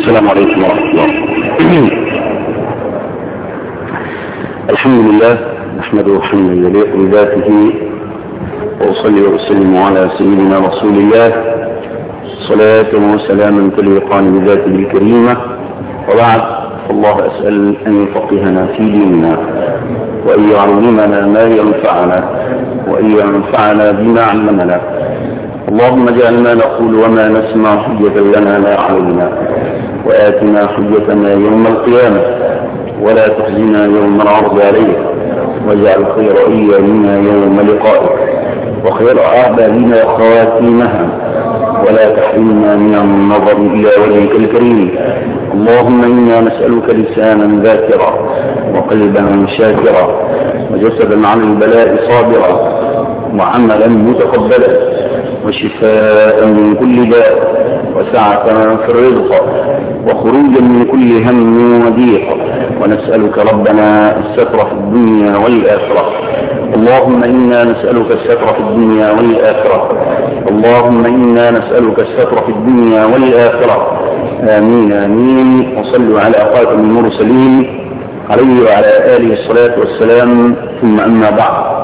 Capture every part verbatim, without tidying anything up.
السلام عليكم ورحمة الله. الحمد لله نحمده حمدا يليق بذاته، وأصلي وأسلم على سيدنا رسول الله صلاة وسلاما تليقان بذاته الكريمة. وبعد، الله أسأل أن يفقهنا في ديننا، وأن يعلمنا ما ينفعنا، وأن ينفعنا بما علمنا. اللهم اجعل ما نقول وما نسمع حجة لنا لا علينا، وآتنا حجتنا يوم القيامة، ولا تخزنا يوم العرض عليك، واجعل خير أيامنا يوم لقائك، وخير أعمالنا خواتيمها، ولا تحرمنا من النظر إلى وجهك الكريم. اللهم إنا نسألك لسانا ذاكرا، وقلبا شاكرا، وجسدا عن البلاء صابرا، وعملا متقبلا، وشفاء من كل داء، وسعة في الرزق، وخروجا من كل هم وضيق. ونسألك ربنا الستر في الدنيا والآخرة. اللهم إنا نسألك الستر في الدنيا والآخرة. اللهم إنا نسألك الستر في الدنيا والآخرة. آمين آمين. وصلوا على خاتم المرسلين عليه وعلى آله الصلاة والسلام. ثم أما بعد،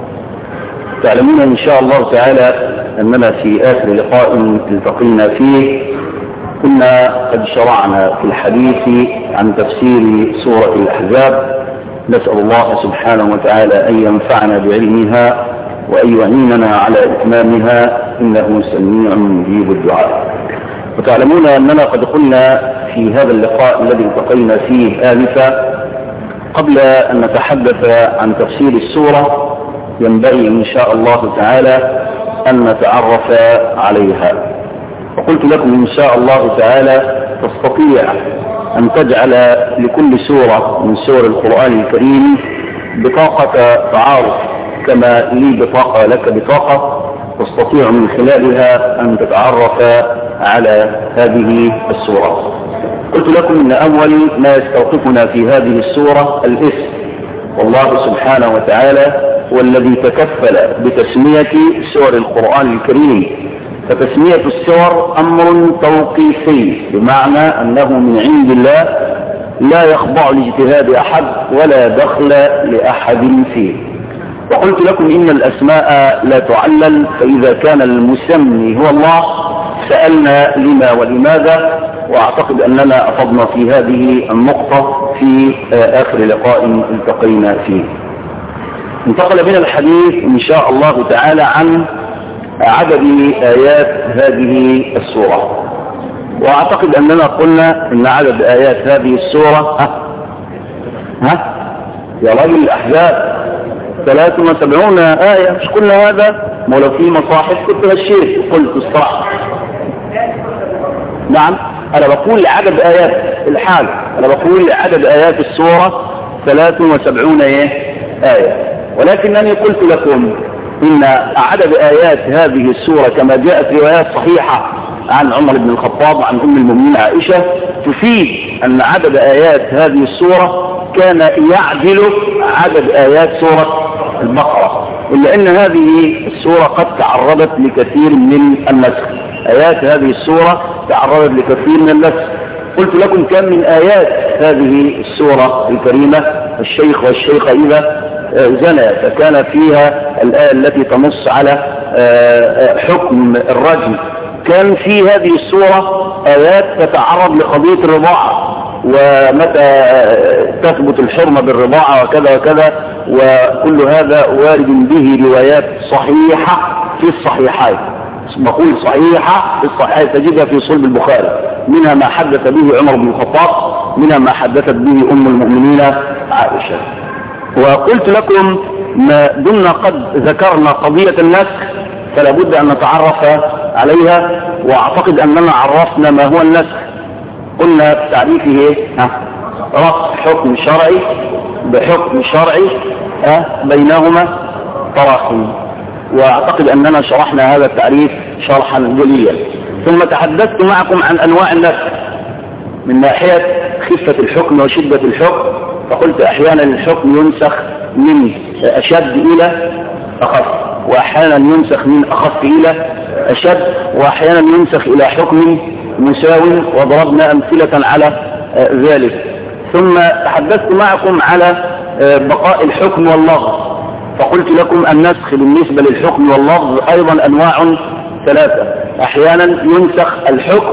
تعلمون إن شاء الله تعالى أننا في آخر لقاء التقينا فيه كنا قد شرعنا في الحديث عن تفسير سورة الأحزاب. نسأل الله سبحانه وتعالى أن ينفعنا بعلمها، وأن يعيننا على إتمامها، إنه سميع مجيب الدعاء. وتعلمون أننا قد قلنا في هذا اللقاء الذي التقينا فيه آنفا، قبل أن نتحدث عن تفسير السورة ينبغي إن شاء الله تعالى أن نتعرف عليها. وقلت لكم إن شاء الله تعالى تستطيع أن تجعل لكل سورة من سور القرآن الكريم بطاقة تعارف، كما لي بطاقة لك بطاقة، تستطيع من خلالها أن تتعرف على هذه السورة. قلت لكم إن أول ما يستوقفنا في هذه السورة الاسم، والله سبحانه وتعالى هو الذي تكفل بتسمية سور القرآن الكريم. فتسمية السور أمر توقيفي، بمعنى أنه من عند الله، لا يخضع لاجتهاد أحد ولا دخل لأحد فيه. وقلت لكم إن الأسماء لا تعلل، فإذا كان المسمي هو الله سألنا لما ولماذا، وأعتقد أننا أفضنا في هذه النقطة في آخر لقاء التقينا فيه. انتقل بنا الحديث إن شاء الله تعالى عن عدد آيات هذه السورة. وأعتقد أننا قلنا إن عدد آيات هذه السورة ها ها يا رجل الأحزاب ثلاث وسبعون آية. مش قلنا هذا؟ ولو في مصاحف كنت هالشيء قلت الصراحة. نعم، أنا بقول عدد آيات الحال، أنا بقول عدد آيات السورة ثلاث وسبعون آية. ولكنني قلت لكم إن عدد آيات هذه السورة كما جاءت روايات صحيحة عن عمر بن الخطاب وعن أم المؤمنين عائشة تفيد أن عدد آيات هذه السورة كان يعدل عدد آيات سورة البقرة، إلا أن هذه السورة قد تعرضت لكثير من النسخ. آيات هذه السورة تعرضت لكثير من النسخ. قلت لكم كم من آيات هذه السورة الكريمة: الشيخ والشيخة إذا زنى، فكان فيها الآية التي تنص على حكم الرجم. كان في هذه السورة آيات تتعرض لقضية الرضاعة، ومتى تثبت الحرمة بالرضاعة وكذا وكذا، وكل هذا وارد به روايات صحيحة في الصحيحين. نقول صحيحة في الصحيحين تجدها في صلب البخاري، منها ما حدث به عمر بن الخطاب، منها ما حدثت به أم المؤمنين عائشة. وقلت لكم ما دمنا قد ذكرنا قضية النسخ فلا بد أن نتعرف عليها، وأعتقد أننا عرفنا ما هو النسخ. قلنا تعريفه ايه؟ رفع حكم شرعي بحكم شرعي بينهما تراخي، وأعتقد أننا شرحنا هذا التعريف شرحا جليا. ثم تحدثت معكم عن أنواع النسخ من ناحية خفة الحكم وشدة الحكم، فقلت أحيانا الحكم ينسخ من أشد إلى أخف، وأحيانا ينسخ من أخف إلى أشد، وأحيانا ينسخ إلى حكم مساو، وضربنا أمثلة على ذلك. ثم تحدثت معكم على بقاء الحكم واللفظ، فقلت لكم النسخ بالنسبة للحكم واللفظ أيضا أنواع ثلاثة، أحيانا ينسخ الحكم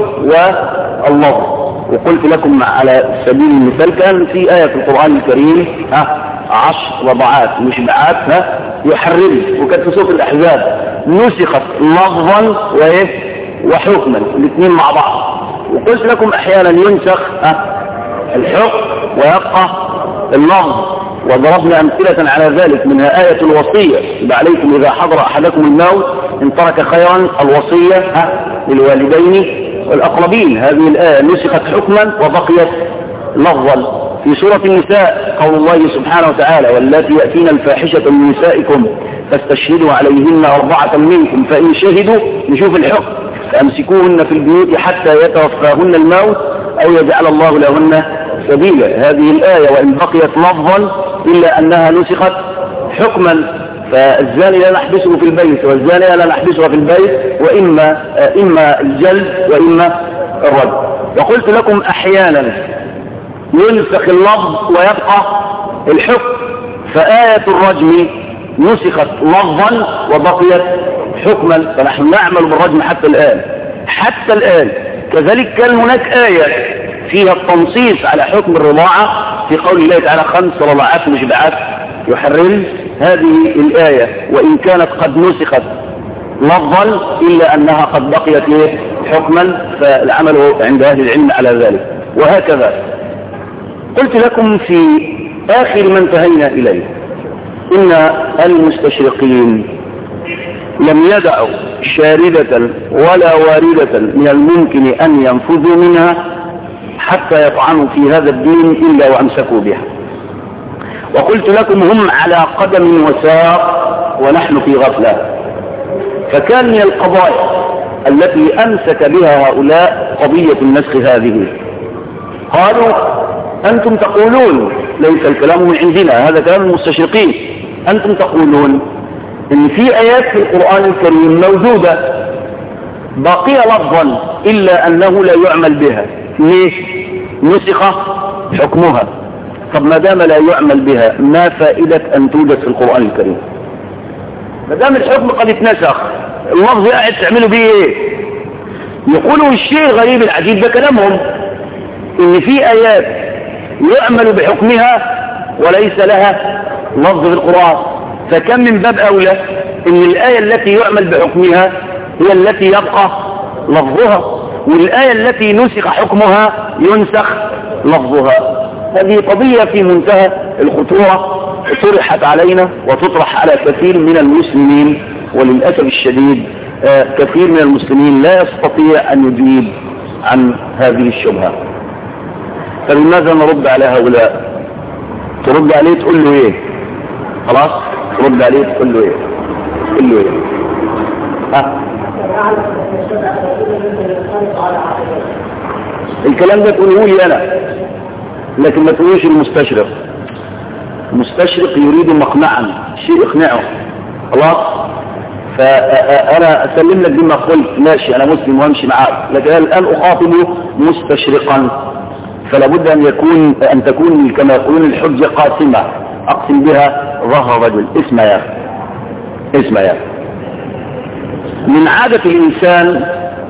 واللفظ. وقلت لكم على سبيل المثال كان في آية في القرآن الكريم ها عشر رضعات مشبعات ها يحرم، وكانت في سورة الأحزاب نسخت لفظا وإيه وحكما الاثنين مع بعض. وقلت لكم أحيانا ينسخ ها الحكم ويبقى اللفظ، وضربنا أمثلة على ذلك، منها آية الوصية: عليكم إذا حضر أحدكم الموت إن ترك خيرا الوصية ها للوالدين والأقربين. هذه الآية نسخت حكما وبقيت لفظا. في سورة النساء قول الله سبحانه وتعالى: واللاتي يأتين الفاحشة من نسائكم فاستشهدوا عليهن أربعة منكم فإن شهدوا، نشوف الحكم، فأمسكوهن في البيوت حتى يتوفاهن الموت أو يجعل الله لهن سبيلا. هذه الآية وإن بقيت لفظا إلا أنها نسخت حكما، فالزاني لا نحبسه في البيت والزانية لا نحبسها في البيت، وإما إما الجلد وإما الرد. وقلت لكم أحيانا ينسخ اللفظ ويبقى الحكم، فآية الرجم نسخت لفظا وبقيت حكما، فنحن نعمل بالرجم حتى الآن حتى الآن. كذلك كان هناك آية فيها التنصيص على حكم الرضاعة في قول الله تعالى: خمس رضاعات مشبعات يحرم. هذه الآية وإن كانت قد نسخت لفظا إلا أنها قد بقيت حكما، فالعمل عند أهل العلم على ذلك. وهكذا قلت لكم في آخر ما انتهينا إليه إن المستشرقين لم يدعوا شاردة ولا واردة من الممكن أن ينفذوا منها حتى يطعنوا في هذا الدين إلا وأمسكوا بها. وقلت لكم هم على قدم وساق ونحن في غفلة. فكان من القضايا التي أمسك بها هؤلاء قضية النسخ هذه. قالوا: أنتم تقولون، ليس الكلام من عندنا، هذا كلام المستشرقين، أنتم تقولون إن في آيات في القرآن الكريم موجودة باقية لفظا إلا أنه لا يعمل بها. ليش؟ نسخ حكمها. طب ما دام لا يعمل بها ما فائدة أن توجد في القرآن الكريم؟ ما دام الحكم قد اتنسخ، اللفظ قاعد تعملوا به ايه؟ يقولوا الشيء غريب العجيب ده كلامهم، ان في آيات يعمل بحكمها وليس لها لفظ في القرآن، فكم من باب أولى ان الآية التي يعمل بحكمها هي التي يبقى لفظها، والآية التي نسخ حكمها ينسخ لفظها. هذه قضية في منتهى الخطورة طرحت علينا وتطرح على كثير من المسلمين، وللأسف الشديد كثير من المسلمين لا يستطيع أن يجيب عن هذه الشبهة. فلماذا نرد على هؤلاء؟ ترد عليه تقول له ايه؟ خلاص ترد عليه تقول له ايه؟ تقول له ايه؟ ها؟ الكلام ده تقوله لي انا، لكن ما تقولوش المستشرق. المستشرق يريد مقنعا، شيء يقنعه، خلاص. فانا اسلم لك بما قلت، ماشي انا مسلم وامشي معاك، لكن الان اخاطبه مستشرقا، فلا بد ان يكون ان تكون كما يقولون الحجه قاسمه اقسم بها ظهر رجل. اسمع يا اسمع يا من عاده الانسان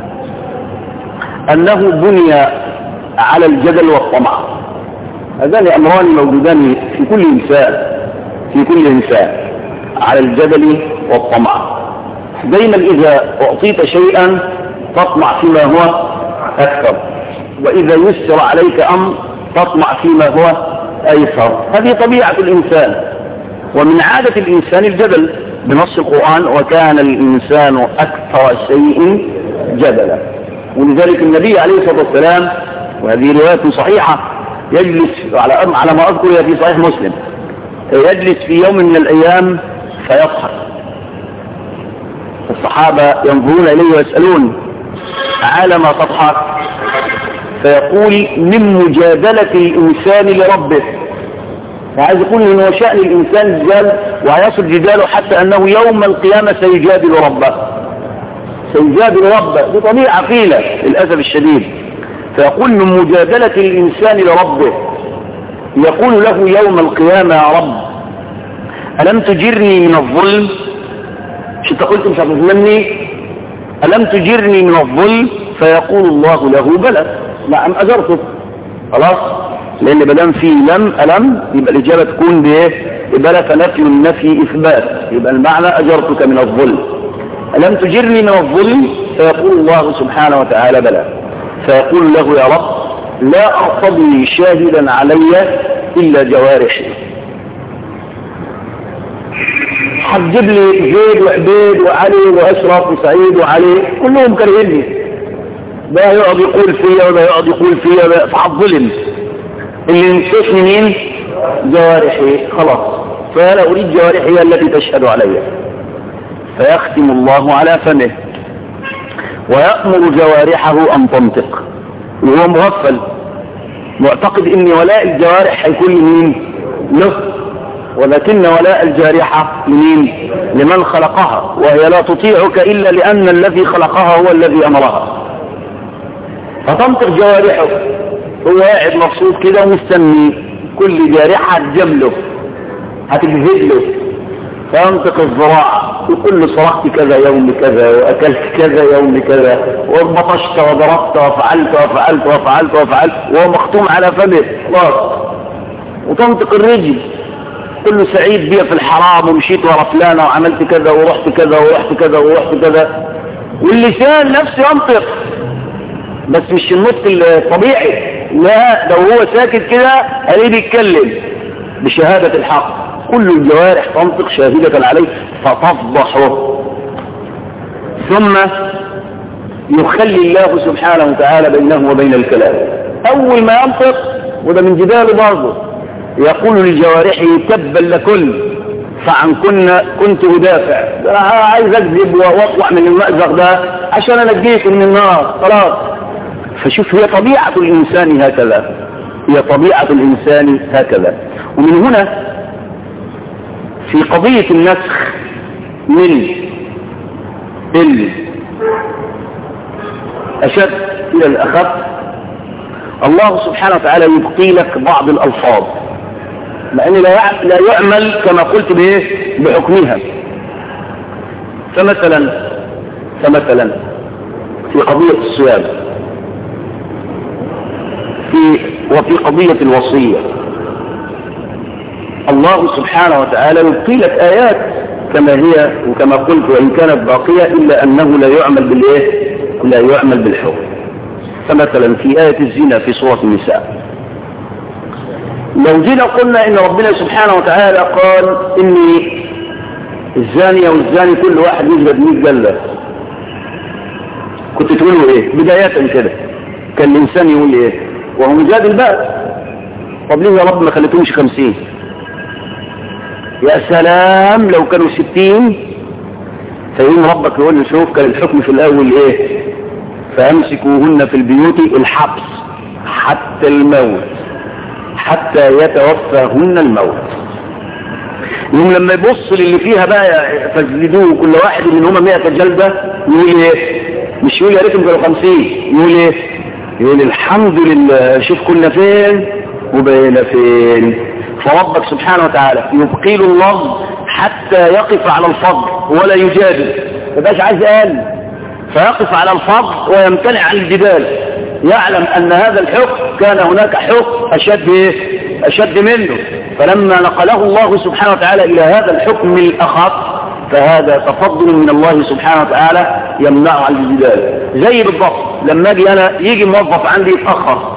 انه بني على الجدل والطمع. هذان امران موجودان في كل انسان في كل انسان على الجدل والطمع. دائما اذا اعطيت شيئا تطمع فيما هو اكثر، واذا يسر عليك امر تطمع فيما هو ايسر. هذه طبيعه الانسان، ومن عاده الانسان الجدل بنص القران: وكان الانسان اكثر شيء جدلا. ولذلك النبي عليه الصلاه والسلام، وهذه روايه صحيحه، يجلس على على ما اذكر في صحيح مسلم، يجلس في يوم من الايام فيضحك. الصحابه ينظرون اليه ويسالون: على ما تضحك؟ فيقول: من مجادله الانسان لربه. وعايز يقول ان هو شأن الانسان الجدال، وهيصل جداله حتى انه يوم القيامه سيجادل ربه. سيجادل ربه، دي طبيعة فينا للأسف الشديد. فيقول من مجادلة الإنسان لربه يقول له يوم القيامة يا رب ألم تجرني من الظلم؟ مش انت قلت مش هتظلمني؟ ألم تجرني من الظلم؟ فيقول الله له بلى، نعم أجرتك. خلاص، لأن بدام فيه لم ألم يبقى الإجابة تكون بإيه؟ بلى، فنفي النفي إثبات، يبقى المعنى أجرتك من الظلم. ألم تجرني من الظلم؟ فيقول الله سبحانه وتعالى بلى. فيقول له يا رب لا أرتضي شاهدا علي إلا جوارحي. هتجيب لي زيد وعبيد وعلي وأشرف وسعيد وعلي كلهم كرهني، ده يقعد يقول فيا وده يقعد يقول فيا، فهتظلم. اللي ينقصني مين؟ جوارحي. خلاص، فلا أريد جوارحي التي تشهد علي. فيختم الله على فمه ويأمر جوارحه أن تنطق، وهو مغفل معتقد ان ولاء الجوارح هيكون لمين؟ له، ولكن ولاء الجارحة لمين؟ لمن خلقها، وهي لا تطيعك إلا لأن الذي خلقها هو الذي أمرها. فتنطق جوارحه، هو قاعد مبسوط كده ومستني كل جارحة تجمله هتجهز له. فينطق الزراعة يقول له صرخت كذا يوم كذا وأكلت كذا يوم كذا وبطشت وضربت وفعلت وفعلت وفعلت وفعلت وهو مختوم على فمه خلاص. وتنطق الرجل كل سعيد بيا في الحرام ومشيت ورا فلانة وعملت كذا ورحت كذا ورحت كذا ورحت كذا. واللسان نفسه ينطق، بس مش النطق الطبيعي، لا، ده هو ساكت كده عليه بيتكلم بشهادة الحق. كل الجوارح تنطق شاهدة عليه فتفضحه. ثم يخلي الله سبحانه وتعالى بينه وبين الكلام. أول ما ينطق، وده من جداله برضه، يقول لجوارحه تبا لكل فعن كنا كنت أدافع، أنا عايز أكذب وأطلع من المأزق ده عشان أنجيك من النار خلاص. فشوف، هي طبيعة الإنسان هكذا، هي طبيعة الإنسان هكذا. ومن هنا في قضية النسخ من الأشد إلى الأخف، الله سبحانه وتعالى يبقي لك بعض الألفاظ لأن لا يعمل كما قلت به بحكمها. فمثلا فمثلا في قضية الصيام في وفي قضية الوصية الله سبحانه وتعالى يبقي لك آيات كما هي وكما قلت وإن كانت باقية، إلا أنه لا يعمل بالإيه؟ لا يعمل بالحكم. فمثلا في آية الزنا في سورة النساء، لو جينا قلنا إن ربنا سبحانه وتعالى قال إني الزانية والزاني كل واحد يجلد مئة جلدة، كنت تقولوا إيه؟ بداية كده كان الإنسان يقول إيه؟ وهو مجادل بقى، طب ليه يا رب ما خليتهمش خمسين؟ يا سلام لو كانوا ستين. فيقوم ربك يقول له شوف كان الحكم في الأول إيه؟ فأمسكوهن في البيوت الحبس حتى الموت حتى يتوفاهن الموت. يوم لما يبص للي فيها بقى فجلدوه كل واحد منهم مئة جلدة، يقول ايه؟ مش يقول يا ريتهم كانوا خمسين، يقول ايه؟ يقول الحمد لله شوف كنا فين وبقينا فين. فربك سبحانه وتعالى يبقي له اللفظ حتى يقف على الفضل ولا يجادل، ما يبقاش عايز اقل، فيقف على الفضل ويمتنع عن الجدال، يعلم ان هذا الحكم كان هناك حكم اشد ايه؟ اشد منه. فلما نقله الله سبحانه وتعالى الى هذا الحكم الاخف، فهذا تفضل من الله سبحانه وتعالى يمنع عن الجدال. زي بالضبط لما اجي انا يجي موظف عندي يتاخر،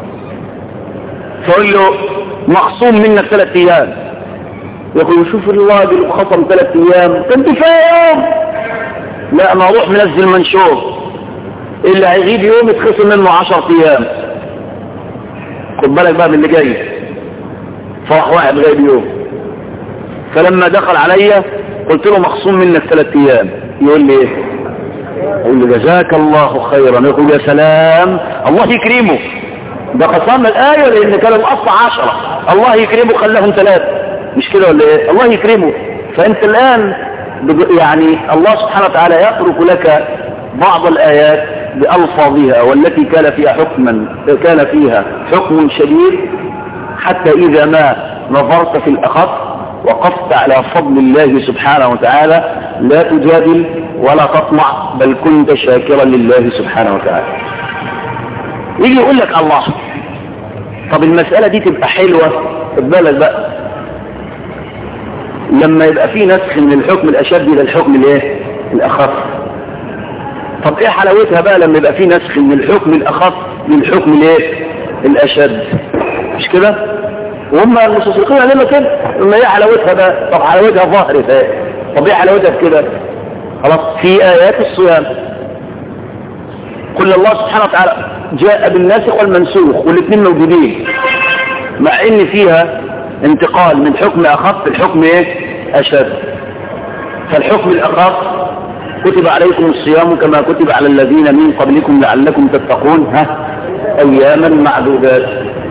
فاقول له مخصوم منك ثلاث ايام، يقول شوف الراجل خصم ثلاث ايام كنت فاهم، لا ما اروح منزل منشور اللي هيغيب يوم يتخصم منه عشر ايام. خد بالك بقى من اللي جاي. فرح واحد غايب يوم، فلما دخل عليا قلت له مخصوم منك ثلاث ايام، يقول لي ايه؟ يقول لي جزاك الله خيرا. يقول يا سلام الله يكرمه، ده قسم الآية لان كان الاصل عشرة، الله يكرمه خلاهم ثلاثة، مش كده ولا ايه؟ الله يكرمه. فانت الان يعني الله سبحانه وتعالى يترك لك بعض الآيات بألفاظها والتي كان فيها حكما كان فيها حكم شديد، حتى إذا ما نظرت في الأخف وقفت على فضل الله سبحانه وتعالى لا تجادل ولا تطمع، بل كنت شاكرا لله سبحانه وتعالى. يجي يقول لك الله، طب المسألة دي تبقى حلوة، خد بالك بقى، لما يبقى في نسخ من الحكم الأشد إلى الحكم الايه الأخف. طب ايه حلاوتها بقى لما يبقى في نسخ من الحكم الأخف للحكم الايه الأشد؟ مش كده؟ وهم المستشرقين علينا كده. لما ايه حلاوتها بقى؟ طب حلاوتها ظاهرة ايه؟ طب ايه حلاوتها كده؟ خلاص، في آيات الصيام كل الله سبحانه وتعالى جاء بالناسخ والمنسوخ والاثنين موجودين، مع ان فيها انتقال من حكم أخف الحكم ايه أشد. فالحكم الأخف كتب عليكم الصيام كما كتب على الذين من قبلكم لعلكم تتقون، ها أياما معدودات،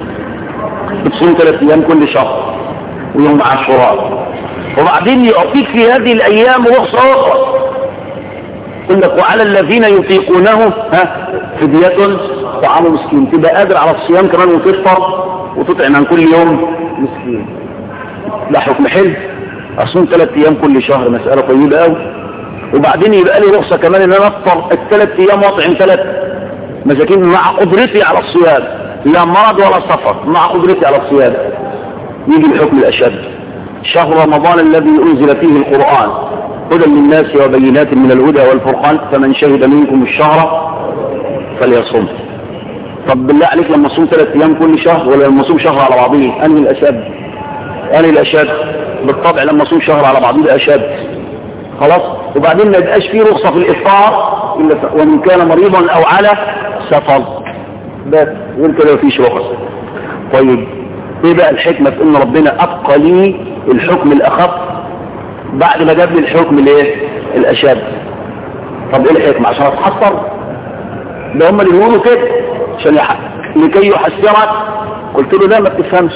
بتصوم ثلاث أيام كل شهر ويوم عاشوراء. وبعدين يعطيك في هذه الأيام رخصة أخرى، يقول لك وعلى الذين يطيقونه ها فدية طعام مسكين، تبقى قادر على الصيام كمان وتفطر وتطعم عن كل يوم مسكين. ده حكم حلو، اصوم ثلاث ايام كل شهر، مسألة طيبة قوي. وبعدين يبقى لي رخصة كمان ان انا افطر الثلاث ايام واطعم ثلاث مساكين مع قدرتي على الصيام، لا مرض ولا سفر، مع قدرتي على الصيام. يجي الحكم الاشد، شهر رمضان الذي انزل فيه القرآن هدى للناس وبينات من الهدى والفرقان فمن شهد منكم الشهر فليصم. طب بالله عليك لما اصوم ثلاث ايام كل شهر ولا لما اصوم شهر على بعضيه؟ انهي الاشد؟ انهي الاشد؟ بالطبع لما اصوم شهر على بعضيه ده اشد. خلاص. وبعدين ما يبقاش فيه رخصه في الافطار الا ومن كان مريضا او على سفر، بس غير كده مفيش رخص. طيب ايه بقى الحكمه في ان ربنا ابقى لي الحكم الاخف بعد ما جاب لي الحكم الايه الاشد؟ طب ايه الحكمه؟ عشان اتحصر؟ ده هم اللي يقولوا كده عشان يحق لكي يحسرك. قلت له ده ما بتفهمش.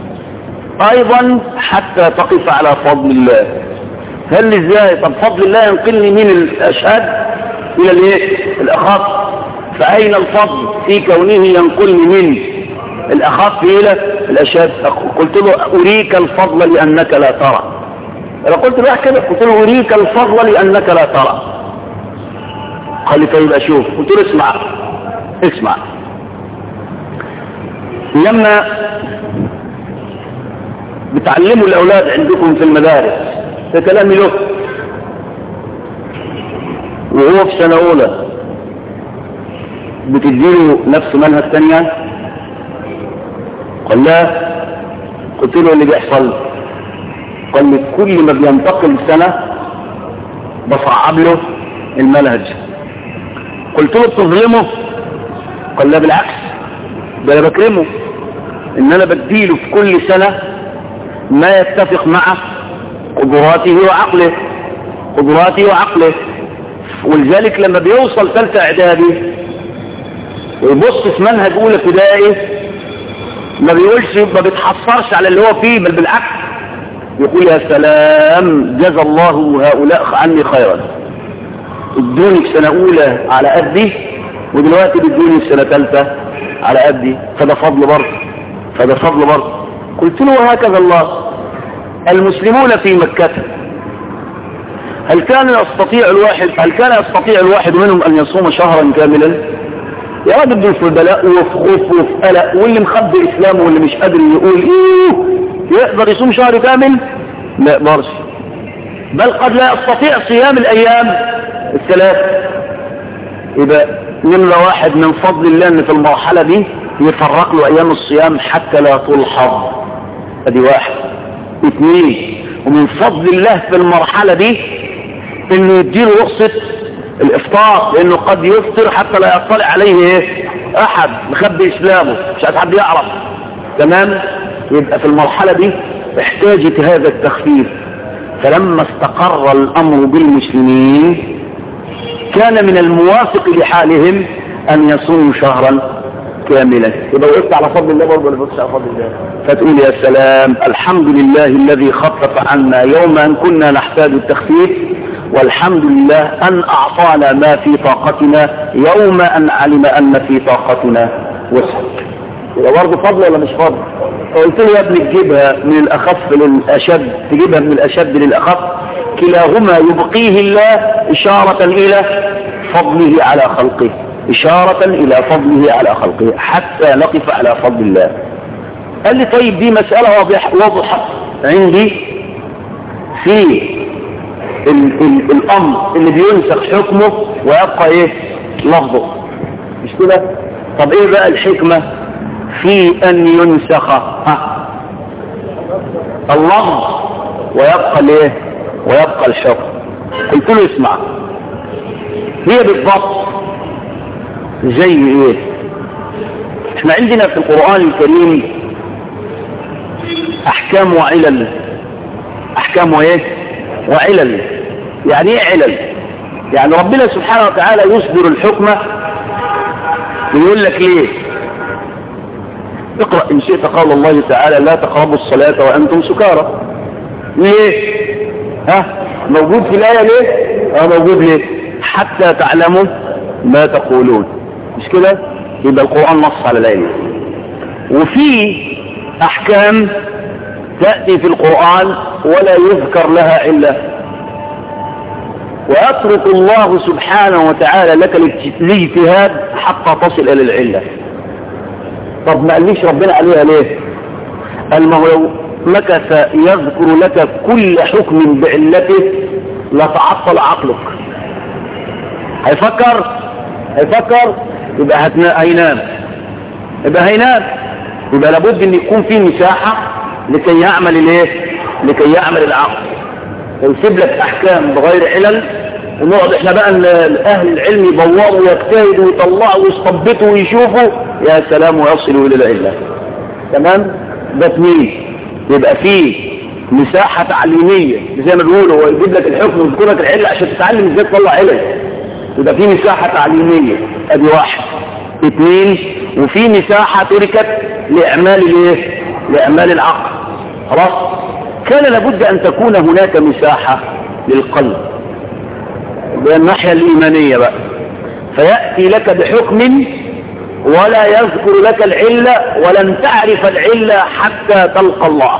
ايضا حتى تقف على فضل الله. هل ازاي؟ طب فضل الله ينقلني من الاشهاد الى الايه الاخف، فاين الفضل في كونه ينقلني من الاخف الى الاشهاد؟ قلت له اريك الفضل لانك لا ترى. انا قلت له كده، قلت له اريك الفضل لانك لا ترى. قال لي طيب اشوف. قلت له اسمع اسمع، لما بتعلموا الاولاد عندكم في المدارس، ده كلام له وهو في سنه اولى، بتديله نفس منهج ثانيه؟ قال لا. قلت له اللي بيحصل؟ قال لي كل ما بينتقل سنه بصعب له المنهج. قلت له بتظلمه؟ قال لا بالعكس، ده انا بكرمه، ان انا بديله في كل سنة ما يتفق مع قدراته وعقله قدراته وعقله ولذلك لما بيوصل ثالثه اعدادي ويبص في منهج اولى ابتدائي ما بيقولش، ما بيتحصرش على اللي هو فيه، بل بالعكس يقول يا سلام جزا الله هؤلاء عني خيرا، ادوني في سنة اولى على قدي ودلوقتي بيدوني في سنة ثالثة على قدي، فده فضل برضه فده فضل برضه. قلت له وهكذا الله. المسلمون في مكة هل كان يستطيع الواحد هل كان يستطيع الواحد منهم ان يصوم شهرا كاملا؟ يا راجل دول في بلاء وفي خوف وفي قلق، واللي مخبي اسلامه واللي مش قادر يقول ايه يقدر يصوم شهر كامل؟ لا يقدرش، بل قد لا يستطيع صيام الايام الثلاث. يبقى نمرة واحد من فضل الله ان في المرحلة دي يفرق له ايام الصيام حتى لا تلحظ، ادي واحد. اثنين، ومن فضل الله في المرحلة دي انه يديله رخصة الافطار، لانه قد يفطر حتى لا يطلع عليه ايه احد، مخبي اسلامه مش عايز حد يعرف. تمام. يبقى في المرحلة دي احتاجت هذا التخفيف. فلما استقر الامر بالمسلمين كان من الموافق لحالهم ان يصوموا شهرا كاملا. يبقى وقفت على فضل الله برضه ولا وقفت على فضل الله؟ فتقول يا سلام الحمد لله الذي خفف عنا يوما كنا نحتاج التخفيف والحمد لله أن أعطانا ما في طاقتنا يوم أن علم أن في طاقتنا وسع. يبقى برضه فضل ولا مش فضل؟ قلت له يا ابني تجيبها من الأخف للأشد، تجيبها من الأشد للأخف، كلاهما يبقيه الله إشارة إلى فضله على خلقه، إشارة إلى فضله على خلقه حتى نقف على فضل الله. قال لي طيب دي مسألة واضحة عندي في ال ال الأمر اللي بينسخ حكمه ويبقى إيه لفظه، مش كده؟ طب إيه بقى الحكمة في أن ينسخ ها اللفظ ويبقى الإيه ويبقى الحكم؟ قلت له اسمع، هي بالضبط زي ايه؟ احنا عندنا في القرآن الكريم احكام وعلل. احكام وايه وعلل. يعني ايه علل؟ يعني ربنا سبحانه وتعالى يصدر الحكمة ويقول لك ليه. اقرأ ان شئت قول الله تعالى لا تقربوا الصلاة وانتم سكارى. ليه؟ ها موجود في الآية ليه؟ اه موجود ليه؟ حتى تعلموا ما تقولون، مش كده؟ يبقى القرآن نص على الآية. وفي أحكام تأتي في القرآن ولا يذكر لها علة، ويترك الله سبحانه وتعالى لك الاجتهاد حتى تصل إلى العلة. طب ما قاليش ربنا عليها ليه؟ قال ما هو لو مكث يذكر لك كل حكم بعلته لتعطل عقلك. هيفكر هيفكر يبقى هينام يبقى هينام يبقى لابد ان يكون في مساحة لكي يعمل الايه لكي يعمل العقل. ويسيب لك احكام بغير علل ونقعد احنا بقى اهل العلم يدوروا ويجتهدوا ويطلعوا ويستنبطوا ويشوفوا يا سلام ويصلوا الى العلة. تمام؟ ده اثنين. يبقى فيه مساحة تعليمية زي ما بيقولوا، هو يجيب لك الحكم ويذكر لك العلة عشان تتعلم ازاي تطلع علل. يبقى في مساحة تعليمية، ادي واحد. اثنين، وفي مساحة تركت لإعمال الايه؟ لإعمال العقل. خلاص؟ كان لابد ان تكون هناك مساحة للقلب بالناحية الإيمانية بقى، فيأتي لك بحكم ولا يذكر لك العلة ولن تعرف العلة حتى تلقى الله.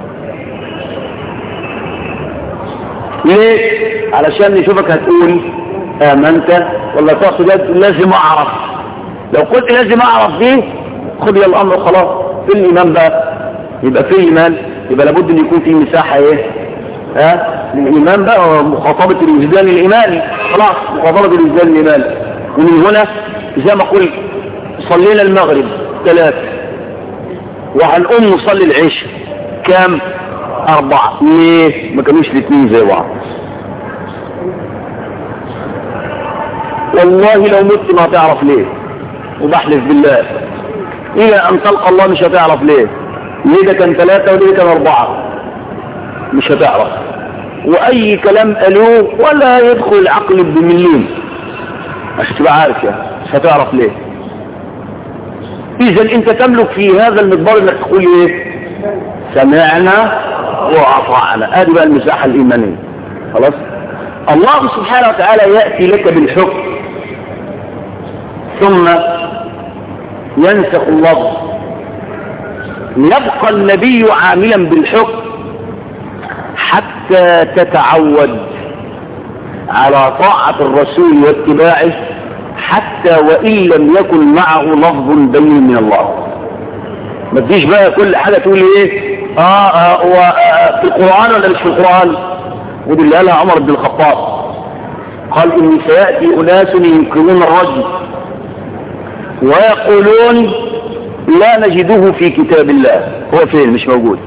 ليه؟ علشان نشوفك هتقول آمنت ولا تقصد لازم أعرف. لو قلت لازم أعرف دي خذ الأمر خلاص. في الإيمان بقى يبقى في إيمان، يبقى لابد أن يكون في مساحة إيه؟ ها؟ الإيمان بقى مخاطبة الوجدان الإيماني. خلاص مخاطبة الوجدان الإيماني. ومن هنا زي ما قلت صلينا المغرب ثلاثة وهنقوم نصلي العشاء كام؟ أربعة. ليه؟ ما كانوش الاثنين زي بعض. والله لو مت ما هتعرف ليه، وبحلف بالله إلى أن تلقى الله مش هتعرف ليه. ليه ده كان ثلاثة وليه كان أربعة؟ مش هتعرف. وأي كلام قالوه ولا يدخل العقل بمليون عشان تبقى عارف يعني مش هتعرف ليه. إذا أنت تملك في هذا المقدار إنك تقول إيه؟ سمعنا وأطعنا. هذه بقى المساحة الإيمانية. خلاص؟ الله سبحانه وتعالى يأتي لك بالحكم ثم ينسخ اللفظ يبقى النبي عاملا بالحكم حتى تتعود على طاعة الرسول واتباعه، حتى وإن لم يكن معه لفظ بين من الله. ما تجيش بقى كل حاجة تقول ايه اه, آه, آه في القرآن ولا مش في القرآن. ودي اللي قالها عمر بن الخطاب، قال إن سيأتي أناس ينكرون الرجم ويقولون لا نجده في كتاب الله. هو فين؟ مش موجود.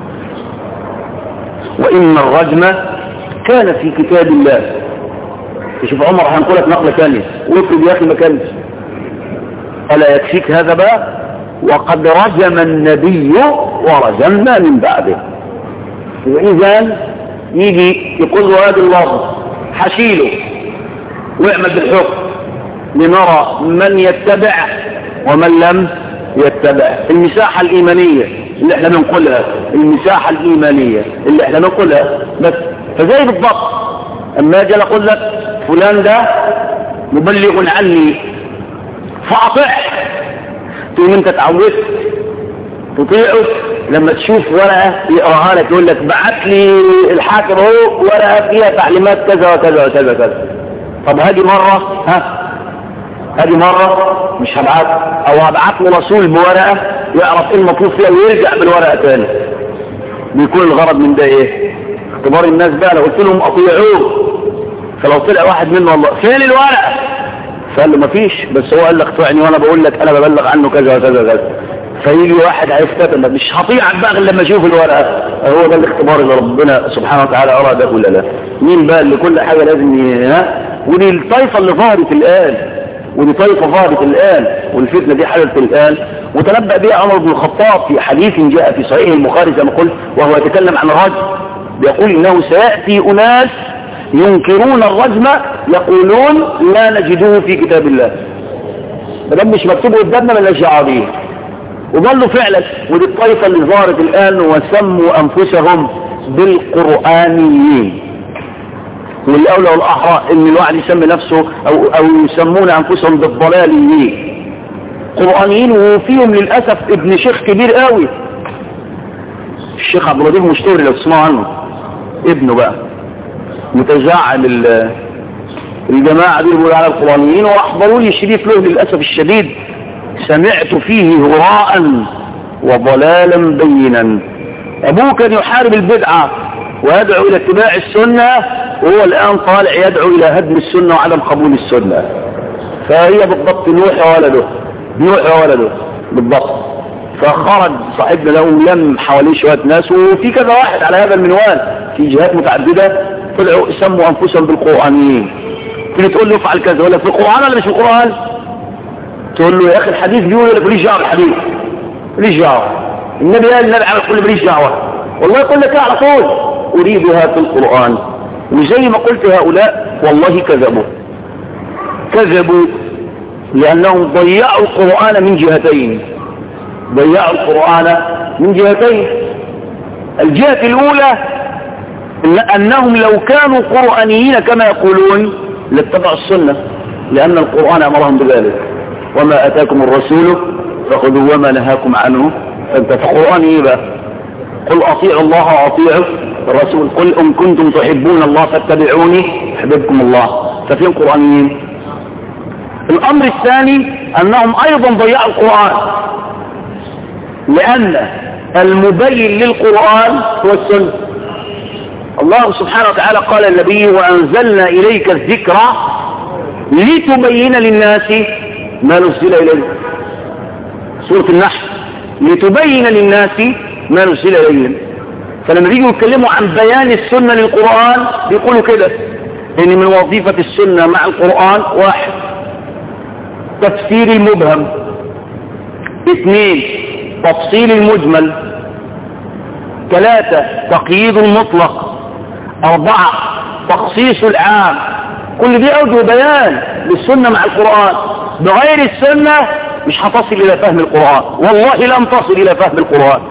وإن الرجم كان في كتاب الله. تشوف عمر هنقولك نقلة ثانية ويفرد يا أخي ما كانش. ألا يكفيك هذا بقى؟ وقد رجم النبي ورجمنا من بعده. وإذا يجي يقول له هذا اللفظ حشيله ويعمل بالحكم لنرى من يتبع ومن لم يتبع. المساحة الإيمانية اللي احنا بنقولها، المساحة الإيمانية اللي احنا بنقولها بس. فزي بالضبط اما اجي اقول لك فلان ده مبلغ عني فاطع، تقوم انت اتعودت تطيعه لما تشوف ورقه يقراها لك يقول لك بعت لي الحاكم اهو ورقه فيها تعليمات كذا وكذا وكذا كذا. طب هذه مره ها هذه مره مش هبعت، او هبعت له رسول بورقه يعرف ايه المطلوب فيها ويرجع بالورقه تاني. بيكون الغرض من ده ايه؟ اختبار الناس بقى. لو قلت لهم اطيعوه فلو طلع واحد منه والله فين الورقه؟ فقال له مفيش، بس هو قال لك طعني وانا بقول لك انا ببلغ عنه كذا وكذا وكذا. فيجي واحد هيفتتن مش هطيعك بقى غير لما اشوف الورقه. هو ده الاختبار اللي ربنا سبحانه وتعالى اراده ولا لا؟ مين بقى اللي كل حاجه لازم ها؟ ودي الطائفه اللي ظهرت الان، ودي طائفه ظهرت الان، والفتنه دي حدثت الان، وتنبأ بها عمر بن الخطاب في حديث جاء في صحيح البخاري زي ما قلت، وهو يتكلم عن الرجم، بيقول انه سياتي اناس ينكرون الرجم يقولون لا نجده في كتاب الله. ده مش مكتوب قدامنا من الاشعاريه. وظلوا فعلا، ودي الطائفه اللي ظهرت الان وسموا انفسهم بالقرآنيين. والاولى والاحرى ان الواحد يسمي نفسه او او يسمون انفسهم بالضلاليين. قرآنيين وفيهم للاسف ابن شيخ كبير قوي، الشيخ عبد اللطيف مشتوري لو تسمعوا عنه، ابنه بقى متزعم الجماعه دي بيقولوا على القرآنيين، واحضروا لي شريف له للاسف الشديد سمعت فيه هراء وضلالا بينا. ابوه كان يحارب البدعه ويدعو الى اتباع السنه، وهو الان طالع يدعو الى هدم السنه وعدم قبول السنه. فهي بالضبط نوح وولده، نوح وولده بالضبط. فخرج صاحبنا له لم حواليه شويه ناس، وفي كذا واحد على هذا المنوال في جهات متعدده طلعوا سموا انفسهم بالقرآنيين. تيجي تقول له افعل كذا ولا في القرآن ولا مش في القرآن؟ تقول له يا اخي الحديث بيقول لك ماليش دعوه بالحديث، ماليش دعوه. النبي قال النبي على كل ماليش دعوه، والله يقول لك على طول اريدها في القرآن. وزي ما قلت هؤلاء والله كذبوا كذبوا لانهم ضيعوا القرآن من جهتين، ضيعوا القرآن من جهتين. الجهة الاولى انهم لو كانوا قرآنيين كما يقولون لاتبعوا السنة، لان القرآن امرهم بذلك، وما اتاكم الرسول فخذوا وما نهاكم عنه فانت في القرآن ايه بقى؟ قل اطيعوا الله واطيعوا الرسول، قل ان كنتم تحبون الله فاتبعوني يحببكم الله. ففين قرآنيين؟ الامر الثاني انهم ايضا ضيعوا القرآن، لان المبين للقرآن هو السنة. الله سبحانه وتعالى قال النبي وانزلنا اليك الذكر لتبين للناس ما نزل إليه. سورة النحل لتبين للناس ما نزل إليهم. فلما بيجوا يتكلموا عن بيان السنة للقرآن بيقولوا كده ان من وظيفة السنة مع القرآن واحد تفسير المبهم، اثنين تفصيل المجمل، ثلاثة تقييد المطلق، اربعة تخصيص العام. كل دي اوجه بيان للسنة مع القرآن. بغير السنة مش هتصل الى فهم القرآن، والله لم تصل الى فهم القرآن.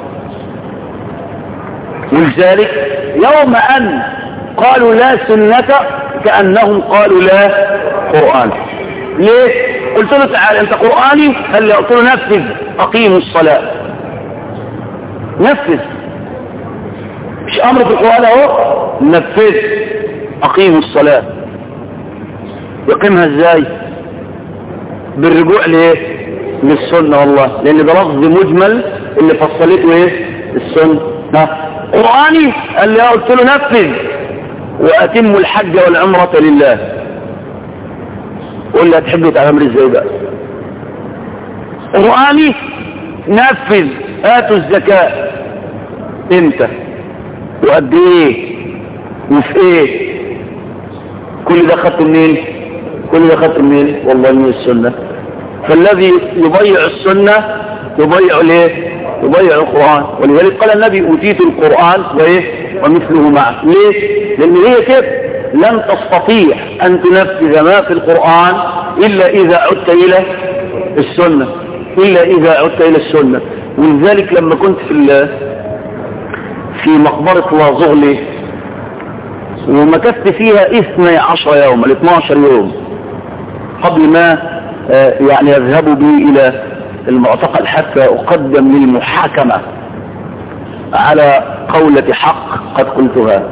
ولذلك يوم ان قالوا لا سنة كأنهم قالوا لا قرآن. ليه؟ قلت له تعالى انت قرآني؟ قال لي قلت له نفذ اقيموا الصلاة. نفذ، مش امر في القرآن اهو، نفذ اقيموا الصلاة. يقيمها ازاي؟ بالرجوع ليه؟ للسنة والله، لان ده لفظ مجمل اللي فصلته ايه؟ السنة. قرآني؟ قال لي قلت له نفذ واتموا الحج والعمرة لله. قول لي هتحب تعمل ازاي بقى؟ قرآني؟ نفذ اتوا الزكاة. امتى وقد ايه وفي ايه؟ كل ده خدته منين؟ كل ده خدته منين؟ والله من السنة. فالذي يضيع السنة يضيع ليه؟ يضيع القرآن. ولذلك قال النبي اوتيت القرآن وايه؟ ومثله معه. ليه؟ لان هي كده لن تستطيع ان تنفذ ما في القرآن الا اذا عدت الى السنة، الا اذا عدت الى السنة. ولذلك لما كنت في في مقبرة لازغلي ومكثت فيها اثني عشر يوم ال اثني عشر يوم قبل ما يعني يذهبوا بي الى المعتقل حتى اقدم للمحاكمة على قولة حق قد قلتها.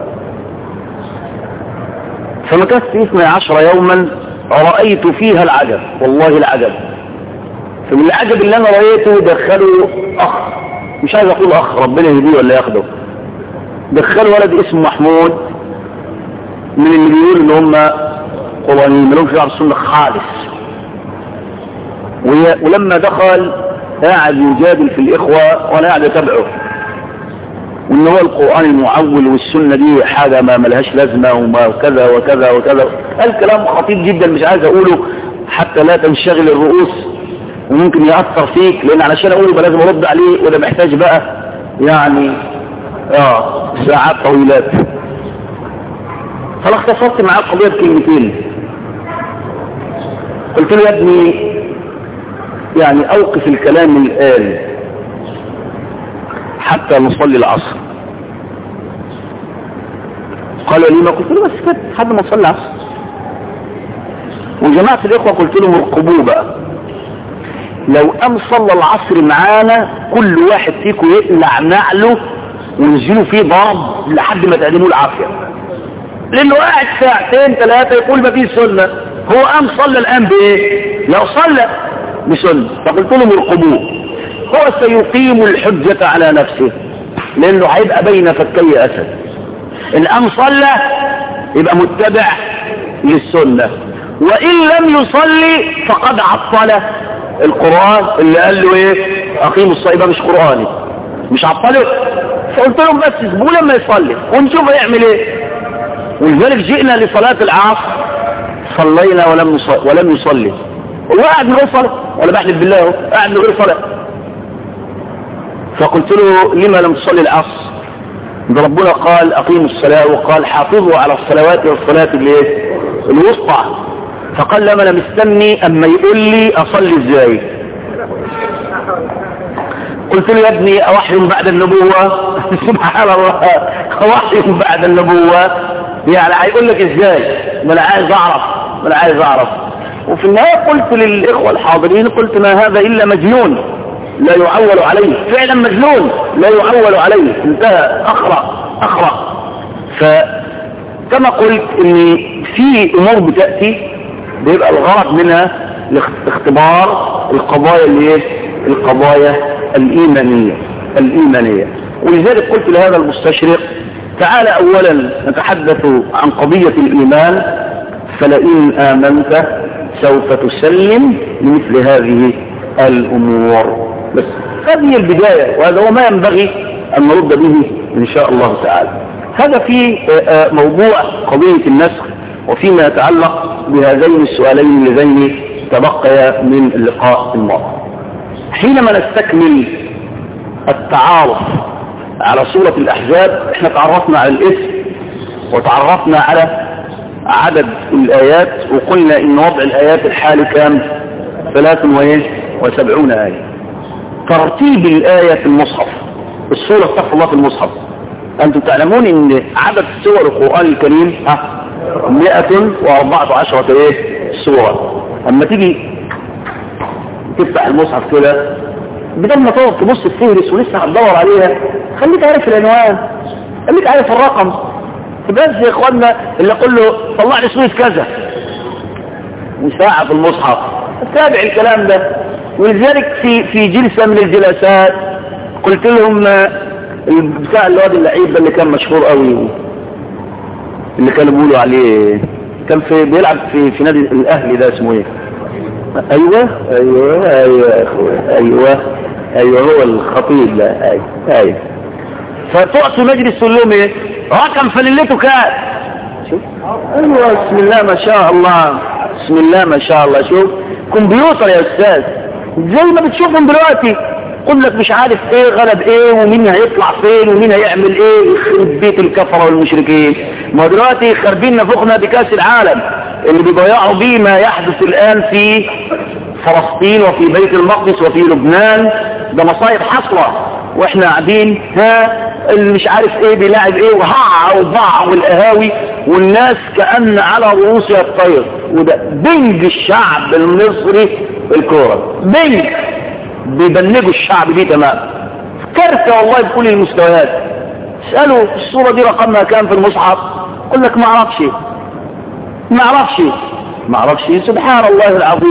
فمكثت اثني عشر يوما رأيت فيها العجب، والله العجب. فمن العجب اللي انا رأيته دخلوا اخ، مش عايز اقول اخ ربنا يهديه ولا ياخده، دخلوا ولد اسمه محمود من اللي بيقول ان هم قرانيين ملهمش دعوه بالسنه خالص. ولما دخل قاعد يجادل في الاخوه وانا قاعد اتابعه، وان هو القران المعول والسنه دي حاجه ما ملهاش لازمه وما وكذا وكذا وكذا. قال كلام خطير جدا مش عايز اقوله حتى لا تنشغل الرؤوس وممكن يأثر فيك، لان علشان اقوله يبقى لازم ارد عليه وده محتاج بقى يعني اه ساعات طويلات. فانا اختصرت معاه القضيه بكلمتين. قلت له يا ابني يعني اوقف الكلام الان حتى نصلي العصر. قال لي ما، قلت له بس كده لحد ما نصلي العصر. وجماعه الاخوه قلت لهم ارقبوه بقى، لو قام صلى العصر معانا كل واحد فيكم يقلع نعله ونزلوا فيه ضرب لحد ما تقدموا العافيه، لانه قاعد ساعتين ثلاثه يقول ما فيه سنه. هو قام صلى الان بايه؟ لو صلى بسنه. فقلت لهم ارقبوه، هو سيقيم الحجه على نفسه لانه هيبقى بين فكي اسد. ان قام صلى يبقى متبع للسنه، وان لم يصلي فقد عطل القرآن اللي قال له ايه؟ اقيموا الصلاة. يبقى مش قرآني، مش عطله. فقلت لهم بس اسبوع لما يصلي ونشوف هيعمل ايه. ولذلك جئنا لصلاة العصر صلينا ولم نصلي ولم يصلي. هو قاعد من غير صلاة، ولا بحلف بالله هو قاعد من غير صلاة. فقلت له لما لم تصلي العصر؟ ده ربنا قال اقيموا الصلاة وقال حافظوا على الصلوات والصلاة الايه؟ الوسطى. فقال لما انا مستني اما يقول لي اصلي ازاي. قلت له يا ابني اوحي بعد النبوة سبحان الله، اوحي بعد النبوة يعني هيقول لك ازاي؟ ما انا عايز اعرف ما انا عايز اعرف وفي النهاية قلت للاخوة الحاضرين، قلت ما هذا الا مجنون لا يعول عليه، فعلا مجنون لا يعول عليه. انتهى، اخرى اخرى. فكما قلت ان في امور بتأتي بيبقى الغرض منها لاختبار القضايا اللي ايه؟ القضايا الايمانيه الايمانيه. ولذلك قلت لهذا المستشرق تعالى اولا نتحدث عن قضيه الايمان، فلئن امنت سوف تسلم لمثل هذه الامور. بس هذه البدايه، وهذا هو ما ينبغي ان نرد به ان شاء الله تعالى. هذا في موضوع قضيه النسخ وفيما يتعلق بهذين السؤالين اللذين تبقيا من اللقاء الماضي. حينما نستكمل التعارف على سورة الأحزاب، احنا تعرفنا على الاسم وتعرفنا على عدد الآيات، وقلنا ان وضع الآيات الحالي كام؟ ثلاث وسبعون آية. ترتيب الآية في المصحف، السورة استغفر الله في المصحف، أنتم تعلمون ان عدد سور القرآن الكريم ها مئة واربعة عشرة ايه سورة. اما تيجي تفتح المصحف كده بدل ما تقعد تبص الفهرس ولسه هتدور عليها، خليك عارف العنوان، خليك عارف الرقم. بس يا اخوانا اللي اقول له طلع لي سورة كذا وساعة في المصحف تابع الكلام ده. ولذلك في في جلسة من الجلسات قلت لهم بتاع الواد اللعيب ده اللي كان مشهور قوي اللي كانوا بيقولوا عليه، كان في بيلعب في في نادي الاهلي ده اسمه ايه؟ ايوه ايوه ايوه ايوه ايوه هو الخطيب ده. ايوه ايوه فتقعد في مجلس تقول لهم ايه؟ رقم فللته كام؟ شوف ايوه بسم الله ما شاء الله بسم الله ما شاء الله. شوف كمبيوتر يا استاذ زي ما بتشوفهم دلوقتي، يقول لك مش عارف ايه غلب ايه ومين هيطلع فين ومين هيعمل ايه، يخرب بيت الكفره والمشركين. ما دلوقتي خاربين نفوخنا بكاس العالم اللي بيضيعوا بيه ما يحدث الان في فلسطين وفي بيت المقدس وفي لبنان، ده مصايب حصرة. واحنا قاعدين ها اللي مش عارف ايه بيلاعب ايه وهع وضع والقهاوي والناس كأن على رؤوسها الطير، وده بنج الشعب المصري الكورة، بنج بيبنجوا الشعب دي تمام. كارثة والله بكل المستويات. اسألوا الصورة دي رقمها كام في المصحف، يقول لك ما اعرفش ما اعرفش ما اعرفش سبحان الله العظيم.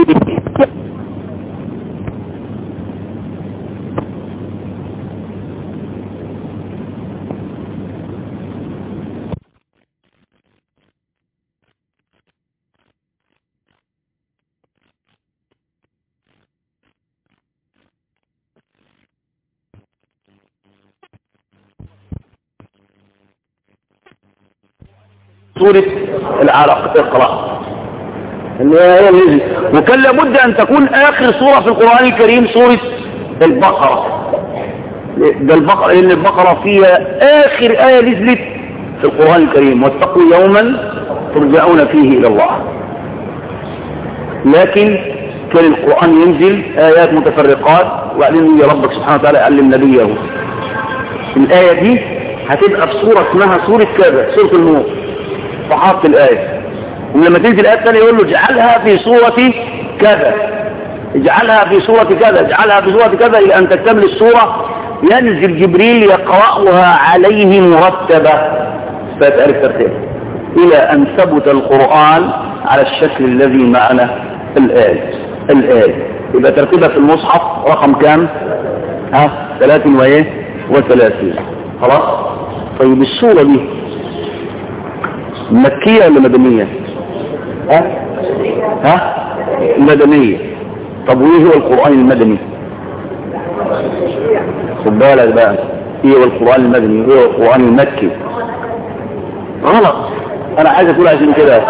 سورة العلق اقرأ هي نزل، وكان لابد ان تكون اخر سورة في القرآن الكريم سورة البقرة. ده البقرة لان البقرة فيها اخر آية نزلت في القرآن الكريم، واتقوا يوما ترجعون فيه الى الله. لكن كان القرآن ينزل آيات متفرقات، وبعدين يجي ربك سبحانه وتعالى يعلم نبيه الآية دي هتبقى في سورة اسمها سورة كذا، سورة النور، فحط الآية، ولما تنزل الآية الثانية يقول له اجعلها في سورة كذا، اجعلها في سورة كذا، اجعلها في سورة كذا، إلى أن تكتمل السورة ينزل جبريل يقرأها عليه مرتبة فتعرف ترتيب، إلى أن ثبت القرآن على الشكل الذي معنا الآية. الآية يبقى ترتيبها في المصحف رقم كام؟ ها ثلاثين وإيه وثلاثين. خلاص. طيب السورة دي مكية ولا مدنية؟ ها ها مدنية. طب وايه هو القرآن المدني؟ خد بالك بقى، ايه هو القرآن المدني وايه هو القرآن المكي؟ غلط. انا عايز اقول عشان كده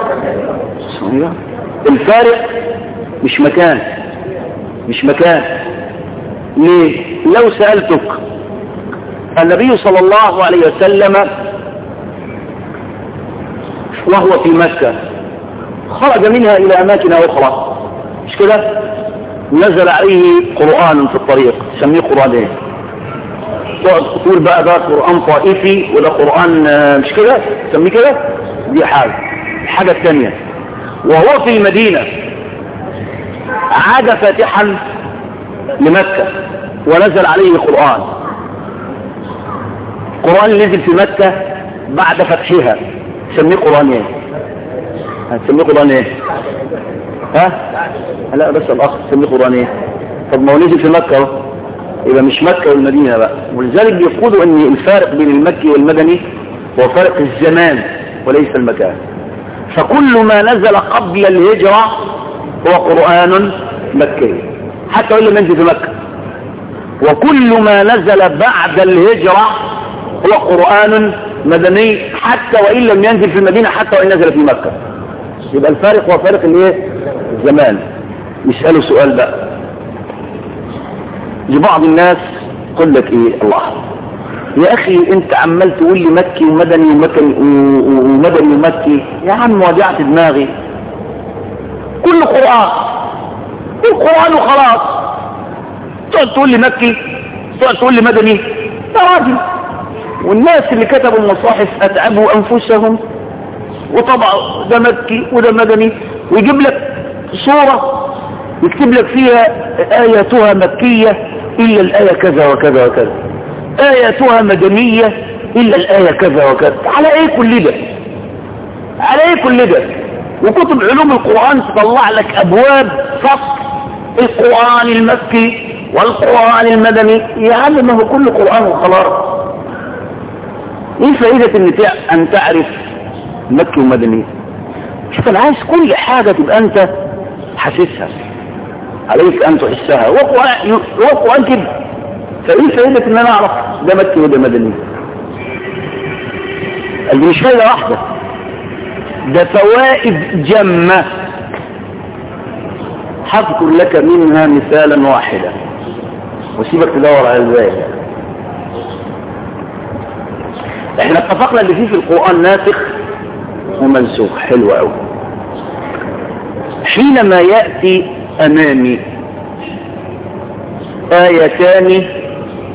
الفارق مش مكان، مش مكان. ليه؟ لو سألتك النبي صلى الله عليه وسلم وهو في مكة خرج منها إلى أماكن أخرى، مش كده؟ نزل عليه قرآن في الطريق، سميه قرآن ايه؟ تقول بقى ده قرآن طائفي وده قرآن مش كده؟ سميه كده؟ دي حاجة. الحاجة الثانية، وهو في المدينة عاد فاتحا لمكة ونزل عليه قرآن. قرآن نزل في مكة بعد فتحها، سميه قرآن ايه؟ هتسميه قرآن ايه؟ ها؟ لا بس الاخ سميه قرآن ايه؟ طب ما هو نزل في مكة اهو، يبقى مش مكة والمدينة بقى. ولذلك بيقولوا ان الفارق بين المكي والمدني هو فارق الزمان وليس المكان. فكل ما نزل قبل الهجرة هو قرآن مكي حتى وإن لم ينزل في مكة، وكل ما نزل بعد الهجرة هو قرآن مدني حتى وإن لم ينزل في المدينة، حتى وإن نزل في مكة. يبقى الفارق هو فارق الايه؟ الزمان. يسألوا سؤال بقى لبعض الناس، يقول لك ايه الله يا اخي انت عمال تقول لي مكي ومدني ومكي ومدني ومكي، يا عم وجعت دماغي، كل قرآن كل قرآن وخلاص. تقعد تقول لي مكي، تقعد تقول لي مدني، يا راجل. والناس اللي كتبوا المصاحف اتعبوا انفسهم وطبعوا ده مكي وده مدني، ويجيب لك صورة يكتب لك فيها آياتها مكية إلا الآية كذا وكذا وكذا، آياتها مدنية إلا الآية كذا وكذا. على إيه كل ده؟ على إيه كل ده؟ وكتب علوم القرآن تطلع لك أبواب فصل القرآن المكي والقرآن المدني. يا عم ما هو كل قرآن وخلاص. إيه فائدة أن تعرف مكي ومدني؟ شوف أنا عايز كل حاجة تبقى أنت حاسسها، عليك أن تحسها. وقوان كده، فإيه فائدة أن أنا أعرف ده مكي وده مدني؟ اللي مش فائدة واحدة، ده فوائد جمة. هذكر لك منها مثالا واحدا وسيبك تدور على ذلك. احنا اتفقنا اللي فيه في القرآن ناسخ ومنسوخ، حلو قوي. حينما يأتي أمامي آيتان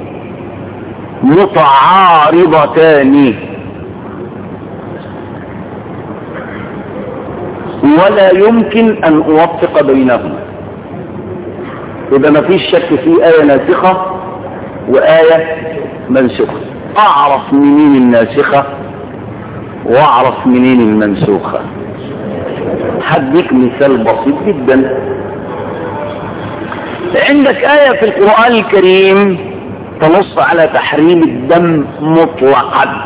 متعارضتان ولا يمكن أن أوفق بينهما. إذا ما فيش شك في آية ناسخة وآية منسوخة. أعرف منين الناسخة وأعرف منين المنسوخة؟ هديك مثال بسيط جدا. عندك آية في القرآن الكريم تنص على تحريم الدم مطلقا.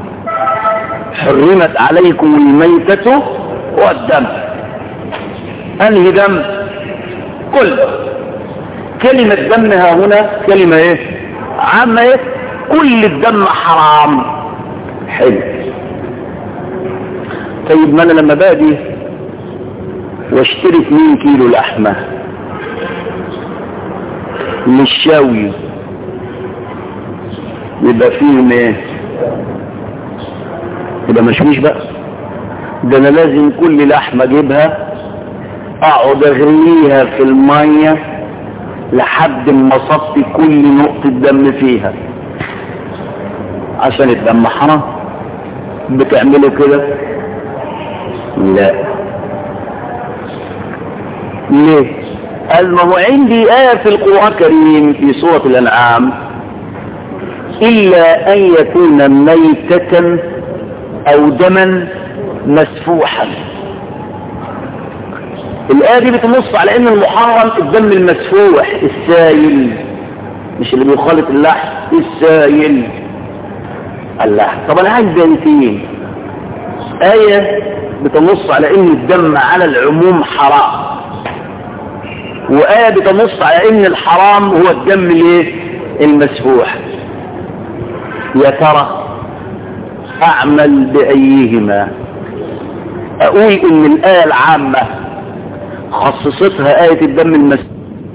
حرمت عليكم الميتة والدم. أنهي دم؟ كل كلمة دم ها هنا كلمة ايه؟ عامة ايه؟ كل الدم حرام. حلو. طيب ما انا لما باجي واشتري اتنين كيلو لحمة للشاوي يبقى فيهم ايه؟ يبقى مشويش بقى. ده انا لازم كل لحمة اجيبها اقعد اغليها في المية لحد ما اصفي كل نقطة دم فيها عشان الدم حرام. بتعملوا كده؟ لا. ليه؟ قال ما هو عندي آية في القرآن الكريم في سورة الأنعام إلا أن يكون ميتة أو دما مسفوحا. الآية دي بتنص على إن المحرم الدم المسفوح السائل، مش اللي بيخالط اللحم، السائل. الله. طب أنا عايز بنتين. آية بتنص على إن الدم على العموم حرام، وآية بتنص على إن الحرام هو الدم الايه؟ المسفوح. يا ترى أعمل بأيهما؟ أقول إن الآية العامة خصصتها آية الدم المسفوح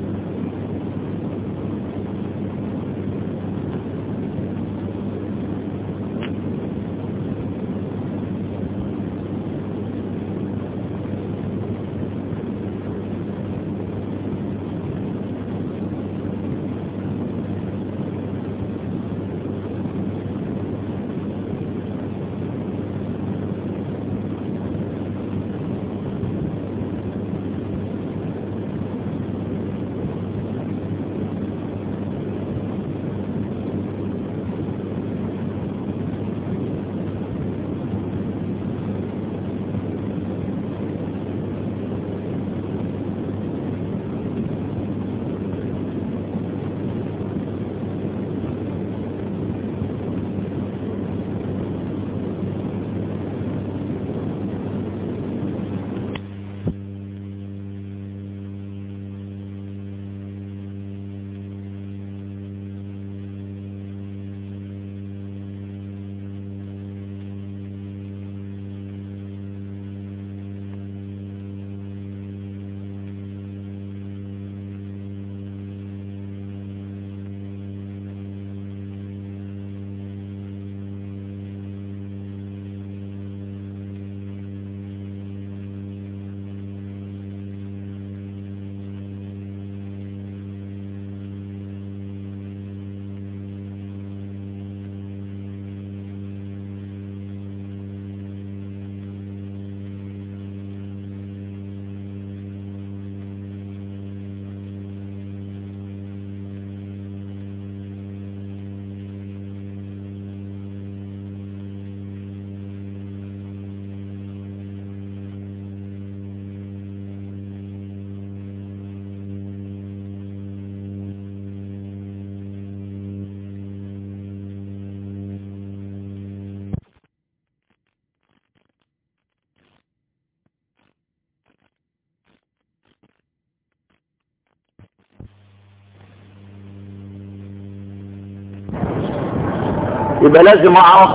يبقى لازم اعرف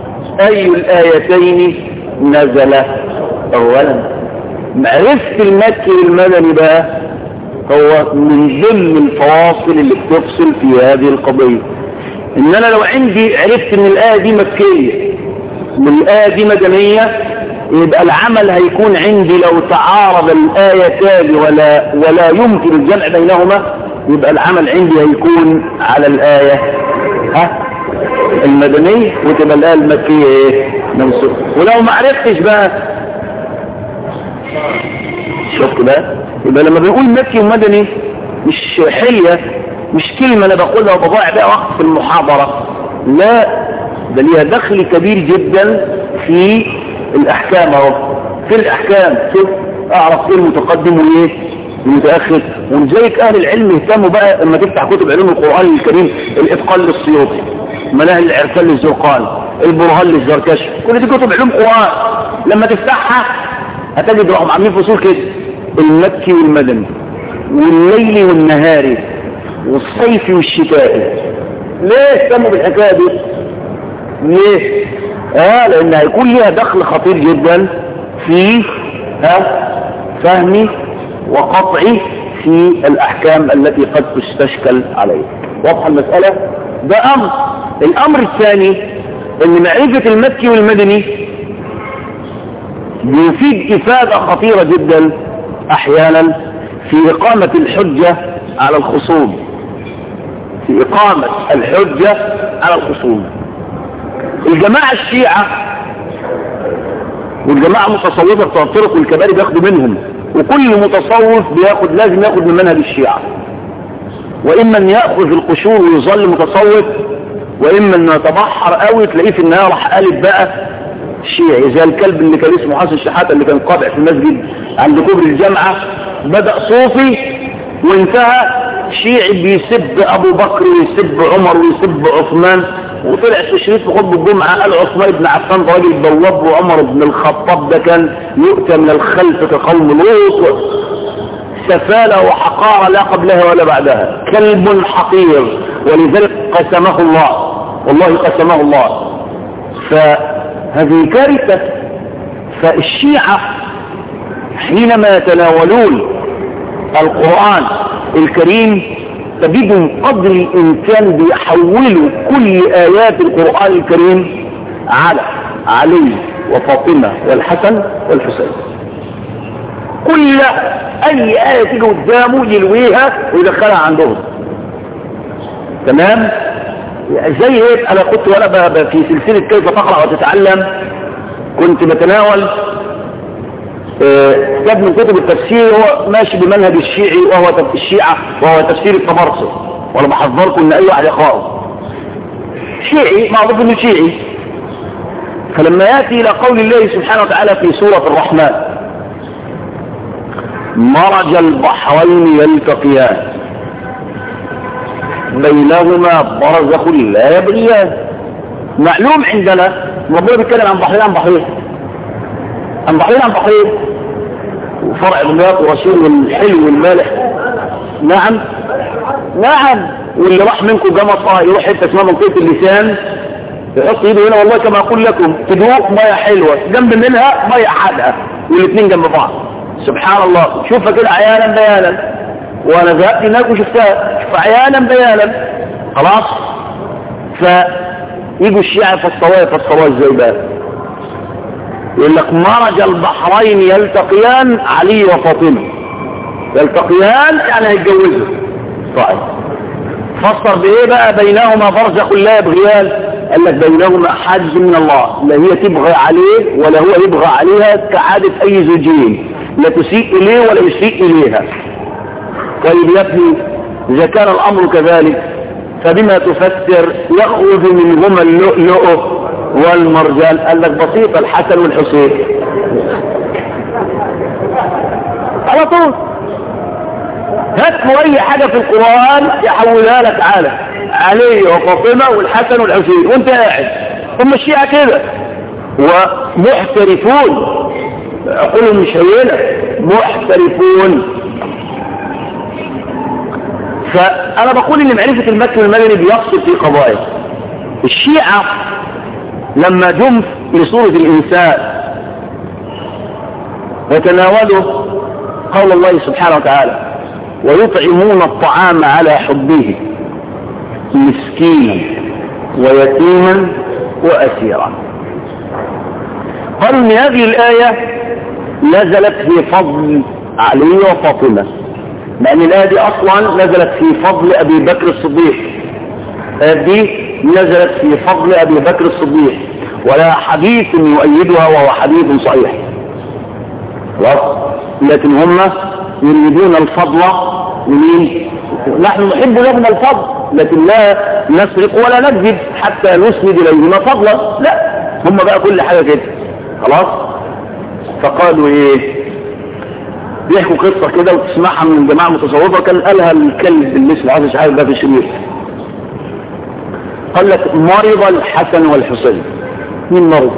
اي الايتين نزل اولا. معرفة المكي والمدني بقى هو من ضمن الفواصل اللي بتفصل في هذه القضية. ان انا لو عندي عرفت ان الايه دي مكية والايه دي مدنية، يبقى العمل هيكون عندي لو تعارض الايتان ولا ولا يمكن الجمع بينهما، يبقى العمل عندي هيكون على الايه ها المدنية، وتبقى الآية المكية ايه منسوخة. ولو ما عرفتش بقى شفت بقى؟ يبقى لما بنقول مكي ومدني مش حلية، مش كلمة انا بقولها وبضيع بقى وقت في المحاضرة، لا، ده ليها دخل كبير جدا في الاحكام. اهو في الاحكام شوف اعرف ايه المتقدم وايه المتاخر. ولذلك اهل العلم يهتموا بقى لما تفتح كتب علوم القران الكريم، الاتقان للسيوطي، مناهل العرفان للزرقان، البرهان للزركشي، كل دي كتب علوم قران لما تفتحها هتجد رقم عاملين فصول كده، المكي والمدني والليل والنهاري والصيف والشتاء. ليه اهتموا بالحكايه دي؟ ليه؟ اه لان هيكون ليها دخل خطير جدا في ها فهمي وقطعي في الاحكام التي قد تستشكل عليه. واضحه المساله؟ ده امر. الامر الثاني ان معرفه المكي والمدني بيفيد افاده خطيره جدا احيانا في اقامه الحجه على الخصوم، في اقامه الحجه على الخصوم. الجماعه الشيعه والجماعه المتصوفه بتوع الطرق والكباري بياخدوا منهم، وكل متصوف بياخد لازم ياخد من منهج الشيعه، واما ان ياخذ القشور ويظل متصوف، واما انه يتبحر قوي تلاقيه في النهايه راح قالب بقى شيعي، زي الكلب اللي كان اسمه حسن شحاته اللي كان قابع في المسجد عند كوبري الجامعه، بدا صوفي وانتهى شيعي بيسب ابو بكر ويسب عمر ويسب عثمان، وطلع في شريط في خطبه الجمعه قال عثمان بن عفان ده راجل بواب، وعمر بن الخطاب ده كان يؤتى من الخلف كقوم لوط. سفالة وحقارة لا قبلها ولا بعدها، كلب حقير، ولذلك قسمه الله، والله قسمه الله. فهذه كارثة. فالشيعة حينما يتناولون القرآن الكريم تجدهم قدر الإمكان بيحولوا كل آيات القرآن الكريم على علي وفاطمة والحسن والحسين. كل اي آية تيجي قدامه يلويها ويدخلها عندهم. تمام؟ زي هيك انا كنت وانا في سلسلة كيف تقرأ وتتعلم كنت بتناول كتاب من كتب التفسير هو ماشي بمنهج الشيعي وهو الشيعة وهو تفسير الطبرسي، وانا بحذركم ان اي واحد يقرأه شيعي معروف انه شيعي. فلما ياتي الى قول الله سبحانه وتعالى في سورة الرحمن مرج البحرين يلتقيان بينهما برزخ لا يبغيان. معلوم عندنا ربنا بيتكلم عن بحرين عن بحرين عن بحرين عن بحرين وفرع دمياط ورشيد والحلو والمالح. نعم نعم. واللي راح منكم جمصة يروح حته اسمها منطقه اللسان يحط ايده هنا، والله كما اقول لكم تدوق ميه حلوه جنب منها ميه حادقه والاثنين جنب بعض. سبحان الله. شوفها كده عيانا بيانا، وانا ذهبت هناك وشفتها عيانا بيانا. خلاص. فيجوا الشيعة فالصوايا فالصوايا ازاي بقى؟ يقول لك مرج البحرين يلتقيان علي وفاطمة. يلتقيان يعني هيتجوزوا. طيب فسر بايه بقى بينهما برزخ لا يبغيان؟ قال لك بينهما حاجز من الله، لا هي تبغى عليه ولا هو يبغى عليها كعادة اي زوجين، لا تسيء اليه ولا يسيء اليها. طيب يا ابني اذا كان الامر كذلك فبما تفسر يخرج منهما اللؤلؤ والمرجان؟ قال لك بسيطة الحسن والحسين على طول. هات له اي حاجة في القرآن يحولها لك على علي وفاطمة والحسن والحسين وانت قاعد. هم الشيعة كده ومحترفون، عقولهم مش هينة، محترفون. فانا بقول ان معرفة المكي والمدني بيقصد في قضايا. الشيعة لما جم لسورة الانسان وتناولوا قول الله سبحانه وتعالى ويطعمون الطعام على حبه مسكينا ويتيما واسيرا، قالوا ان هذه الآية نزلت في فضل علي وفاطمة، لأن الآية دي أصلا نزلت في فضل أبي بكر الصديق. الآية دي نزلت في فضل أبي بكر الصديق، ولا حديث يؤيدها وهو حديث صحيح. خلاص. لكن هم يريدون الفضل ومين؟ نحن نحب لهم الفضل لكن لا نسرق ولا نكذب حتى نسند اليهما فضلا، لا هم بقى كل حاجه كده خلاص. فقالوا ايه؟ بيحكوا قصه كده وتسمعها من جماعه متصوفه، كان قالها الكلب اللي اسمه عايز عارف ده في الشريف. قال لك مرض الحسن والحسين. مين مرض؟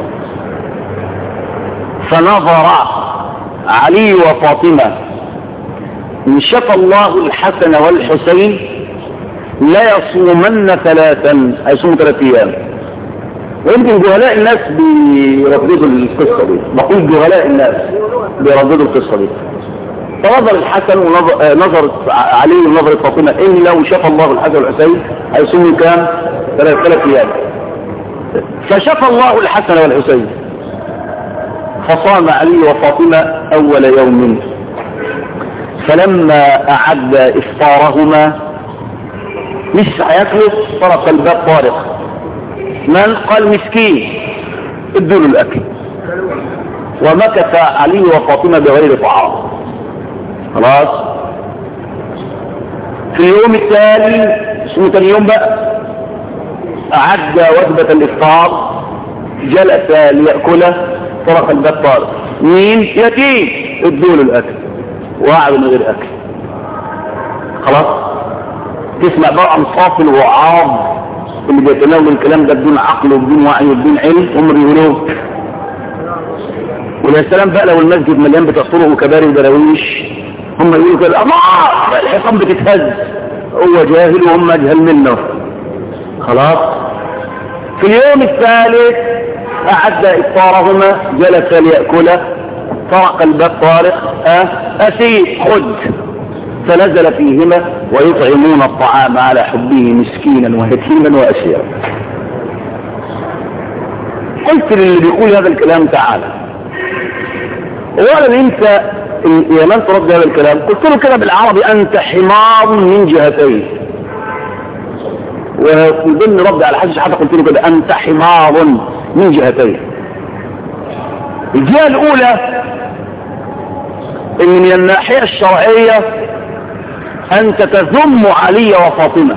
فنظر علي وفاطمه ان شفى الله الحسن والحسين لا يصومن ثلاثا، هيصوموا ثلاث ايام. ويمكن جهلاء الناس بيرددوا القصه دي، بقول جهلاء الناس بيرددوا القصه دي. فنظر الحسن ونظرت علي ونظرت فاطمه ان لو شفى الله الحسن والحسين هيصوموا كام؟ ثلاث ثلاث ايام. فشفى الله الحسن والحسين فصام علي وفاطمه اول يوم. فلما اعد افطارهما لسه هياكلوا طرق الباب طارق. من قال مسكين ادوا له الاكل. ومكث علي وفاطمه بغير طعام. خلاص. في اليوم التالي اسمه تاني يوم بقى اعد وجبه الافطار، جلس ليأكله طرق الباب طارق. مين؟ يتيم ادوا له الاكل وقعد من غير اكل. خلاص. تسمع بقى انصاف الوعاظ اللي بيتناولوا الكلام ده بدون عقل وبدون وعي وبدون علم هم بيقولوه. ويا سلام بقى لو المسجد مليان بتاع طرق وكباري ودراويش هم يقولوا كده الله الحصان بتتهز، هو جاهل وهم اجهل منه. خلاص. في اليوم الثالث اعد افطارهما، جلس ليأكله طرق الباب طارق. اه اسير خد. فنزل فيهما ويطعمون الطعام على حبه مسكينا ويتيما واسيرا. قلت للي بيقول هذا الكلام تعالى اولا انت يا من ترد هذا الكلام؟ قلت له كده بالعربي انت حمار من جهتين. ومن ضمن رد على حاجه حتى قلت له كده انت حمار من جهتين. الجهه الاولى ان من الناحيه الشرعيه انت تذم علي وفاطمه.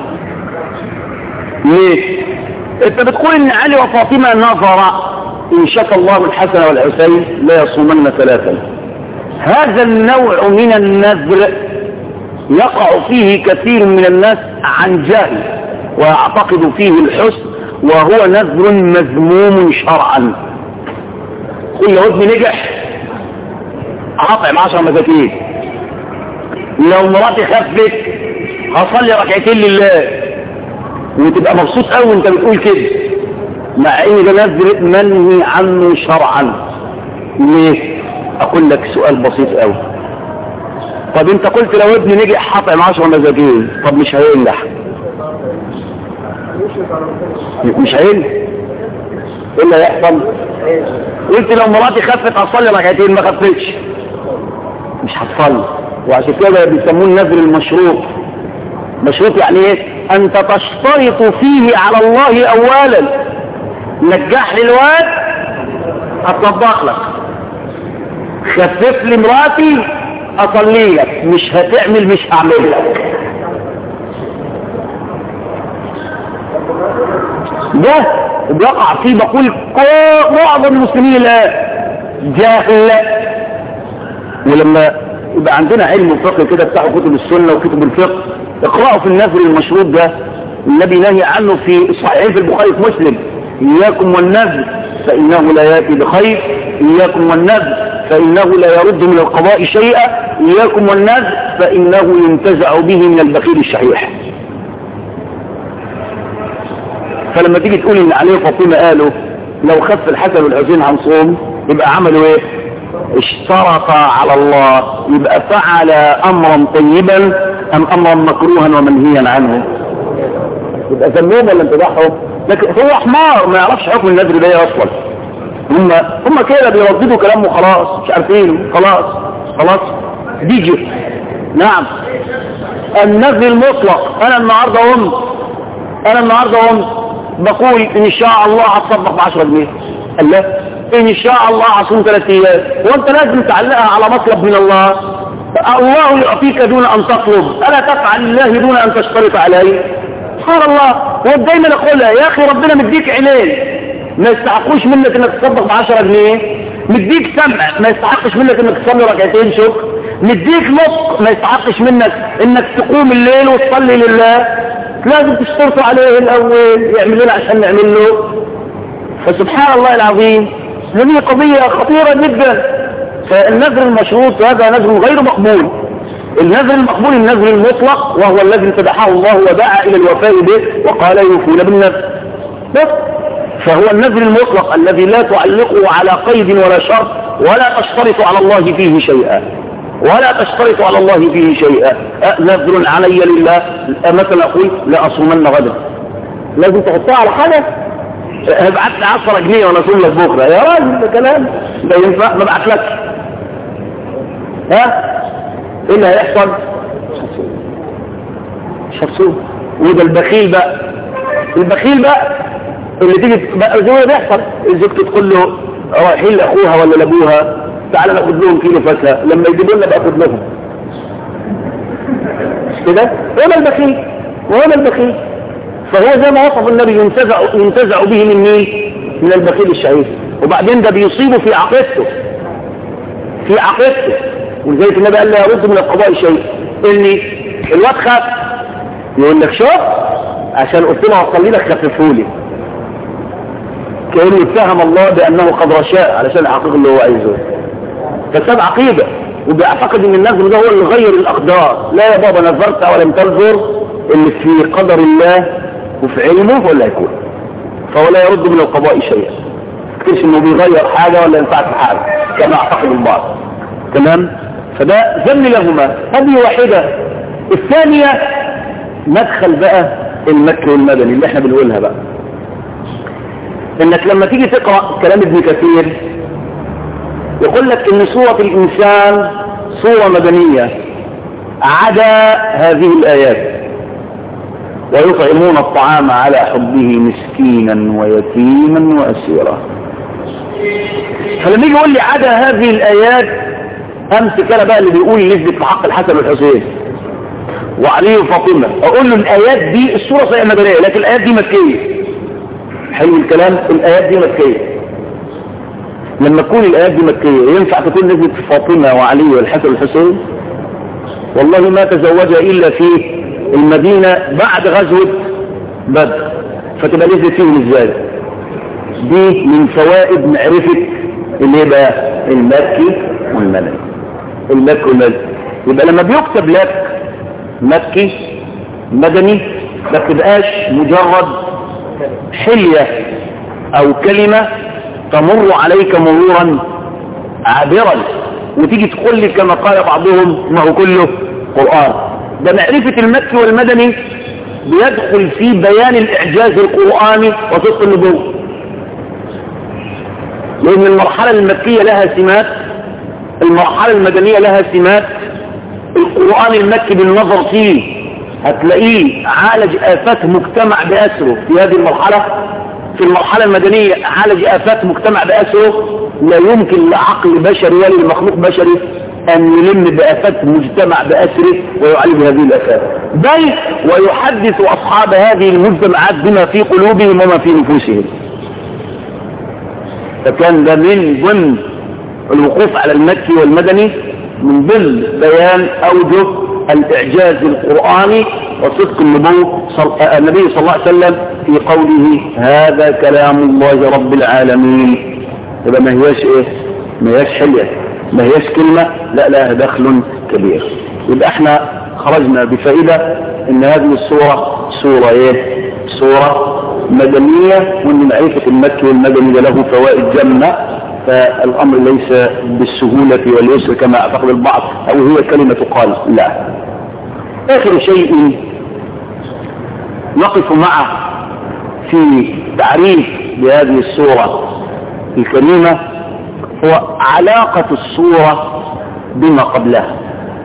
ليه؟ انت بتقول ان علي وفاطمه نظر ان شفى الله الحسن والحسين لا يصومن ثلاثا. هذا النوع من النذر يقع فيه كثير من الناس عن جهل ويعتقد فيه الحسن، وهو نذر مذموم شرعا. قل لو ابني نجح هطعم عشر مساكين، لو مراتي خفت هصلي ركعتين لله، وتبقى مبسوط قوي وانت بتقول كده، مع ان ده نذر منهي عنه شرعا. ليه؟ اقول لك سؤال بسيط قوي. طب انت قلت لو ابني نجح هطعم عشر مساكين، طب مش هينجح؟ مش هينجح. ايه اللي هيحصل؟ قلت لو مراتي خفت هصلي ركعتين، ما خفتش مش هتصلي. وعشان كده بيسموه النذر المشروط. مشروط يعني ايه؟ انت تشترط فيه على الله اولا، نجح لي الواد هتصدق لك، خفف لي مراتي اصلي لك، مش هتعمل مش هعمل لك. ده بيقع فيه بقول معظم المسلمين الان جاهل. ولما يبقى عندنا علم الفقه كده بتاع كتب السنه وكتب الفقه اقرأوا في النذر المشروط ده. النبي نهي عنه في الصحيحين في البخاري في مسلم: إياكم والنذر فإنه لا يأتي بخير، إياكم والنذر فإنه لا يرد من القضاء شيئا، إياكم والنذر فإنه ينتزع به من البخيل الشحيح. فلما تيجي تقول إن علي وفاطمة قالوا لو خف الحسن والحسين هنصوم، يبقى عملوا إيه؟ اشترط على الله. يبقى فعل أمرا طيبا أم أمرا مكروها ومنهيا عنه؟ يبقى ذنبهم ولا انتباههم؟ لكن هو حمار ما يعرفش حكم النذر ده اصلا. هم هم كده بيرددوا كلامه خلاص، مش عارفين خلاص خلاص بيجي. نعم النذر المطلق. انا النهارده قمت انا النهارده قمت بقول ان شاء الله هتصدق ب عشرة جنيه. الله ان شاء الله عصوم ثلاث ايام، وانت لازم تعلقها على مطلب من الله. الله يعطيك دون ان تطلب، الا تفعل الله دون ان تشترط عليه؟ سبحان الله. ودايما اقولها يا اخي، ربنا مديك عينين ما يستحقوش منك انك تصدق بعشرة جنيه، مديك سمع ما يستحقش منك انك تصلي ركعتين شكر، مديك نطق ما يستحقش منك انك تقوم الليل وتصلي لله. لازم تشترطوا عليه الاول يعمل لنا عشان نعمل له. فسبحان الله العظيم، هذه قضية خطيرة جدا. فالنذر المشروط هذا نذر غير مقبول. النذر المقبول النذر المطلق، وهو الذي امتدحه الله ودعا الى الوفاء به وقال يوفون بالنذر. بس فهو النذر المطلق الذي لا تعلقه على قيد ولا شرط، ولا تشترط على الله فيه شيئا، ولا تشترط على الله فيه شيئا. نذر علي لله، مثلا اقول لا اصومن غدا، لازم تحطها على حاجه. ابعت لي عشرة جنيه وانا اصوم لك بكره، يا راجل ده كلام ده ينفع؟ ما ابعتلكش. ها ايه اللي هيحصل؟ مش هتصوم. وده البخيل بقى، البخيل بقى اللي تيجي بقى زي ما بيحصل، الزوجة تقول له رايحين لاخوها ولا لابوها تعالى ناخد لهم كيلو فاكهه، لما يجيبوا لنا باخد لهم. مش كده؟ هو ده البخيل، وهو ده البخيل. فهو زي ما وصف النبي ينتزع ينتزع به من مين؟ من البخيل الشهيد. وبعدين ده بيصيبه في عقيدته، في عقيدته. ولذلك النبي قال لا يرد من القضاء شيء. ان الواد خاف يقول لك شوف عشان قلت له اصلي لك خففهولي، كأنه اتهم الله بأنه قد رشاء علشان يحقق اللي هو عايزه. فساب عقيدة وبيعتقد ان النذر ده هو اللي غير الأقدار. لا يا بابا، نذرت ولم تنذر، اللي في قدر الله وفي علمه ولا يكون. فهو لا يرد من القضاء شيئا. تكتش انه بيغير حاجة ولا ينفعك في حاجة كما اعتقد البعض. تمام؟ فده ذم لهما. هذه واحدة. الثانية مدخل بقى المكي والمدني اللي احنا بنقولها بقى. انك لما تيجي تقرأ كلام ابن كثير يقول لك ان سورة الانسان سورة مدنية عدا هذه الايات: ويطعمون الطعام على حبه مسكينا ويتيما واسيرا. فلما يجي يقول لي عدا هذه الايات، امسك انا بقى اللي بيقول نسبة في حق الحسن والحسين وعلي وفاطمة، اقول له الايات دي السورة صحيحة مدنية لكن الايات دي مكية. حلو الكلام. الآيات دي مكية. لما تكون الآيات دي مكية ينفع تكون نزلت فاطمة وعلي والحسن والحسين؟ والله ما تزوجها إلا في المدينة بعد غزوة بدر، فتبقى نزلت فيهم ازاي؟ دي من فوائد معرفة اللي يبقى المكي والمدني. المكي والمدني يبقى لما بيكتب لك مكي مدني ما بتبقاش مجرد حلية او كلمة تمر عليك مرورا عابرا وتيجي تقول لي كما قال بعضهم ما هو كله قرآن. ده معرفة المكي والمدني بيدخل في بيان الاعجاز القرآني وصدق النبوة، لان المرحلة المكية لها سمات، المرحلة المدنية لها سمات. القرآن المكي بالنظر فيه هتلاقيه عالج آفات مجتمع بأسره في هذه المرحلة. في المرحلة المدنية عالج آفات مجتمع بأسره. لا يمكن لعقل بشري ولا لمخلوق بشري أن يلم بآفات مجتمع بأسره ويعالج هذه الآفات، بل ويحدث أصحاب هذه المجتمعات بما في قلوبهم وما في نفوسهم. فكان ده من ضمن الوقوف على المكي والمدني، من ضمن بيان أوجه الإعجاز القرآني وصدق النبوة النبي صلى الله عليه وسلم في قوله هذا كلام الله رب العالمين. يبقى ما هياش ايه؟ ما هياش حلية، ما هياش كلمة، لا لا دخل كبير. يبقى احنا خرجنا بفائدة ان هذه الصورة صورة ايه؟ صورة مدنية، وان معرفة المكي والمدني له فوائد جمة. فالامر ليس بالسهولة واليسر كما اعتقد البعض او هي كلمة تقال، لا. اخر شيء نقف معه في تعريف بهذه الصورة الكريمة هو علاقة الصورة بما قبلها.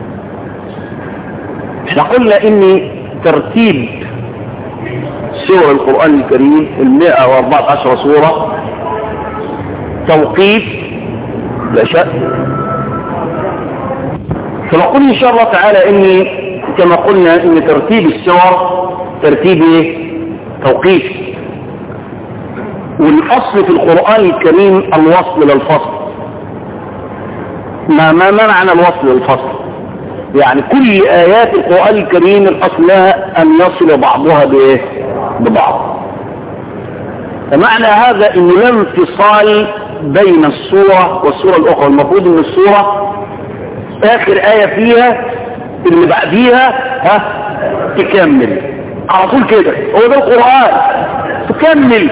احنا قلنا ان ترتيب سور القرآن الكريم المئة واربعة عشر سورة توقيت لا شك. فنقول إن شاء الله تعالى إن كما قلنا إن ترتيب السور ترتيب توقيت، والأصل في القرآن الكريم الوصل للفصل. ما ما معنى الوصل للفصل؟ يعني كل آيات القرآن الكريم الأصل لها أن يصل بعضها بإيه؟ ببعض. فمعنى هذا إنه لا انفصال بين السورة والسورة الأخرى. المفروض إن السورة آخر آية فيها اللي بعديها ها تكمل على طول كده. هو ده القرآن، تكمل.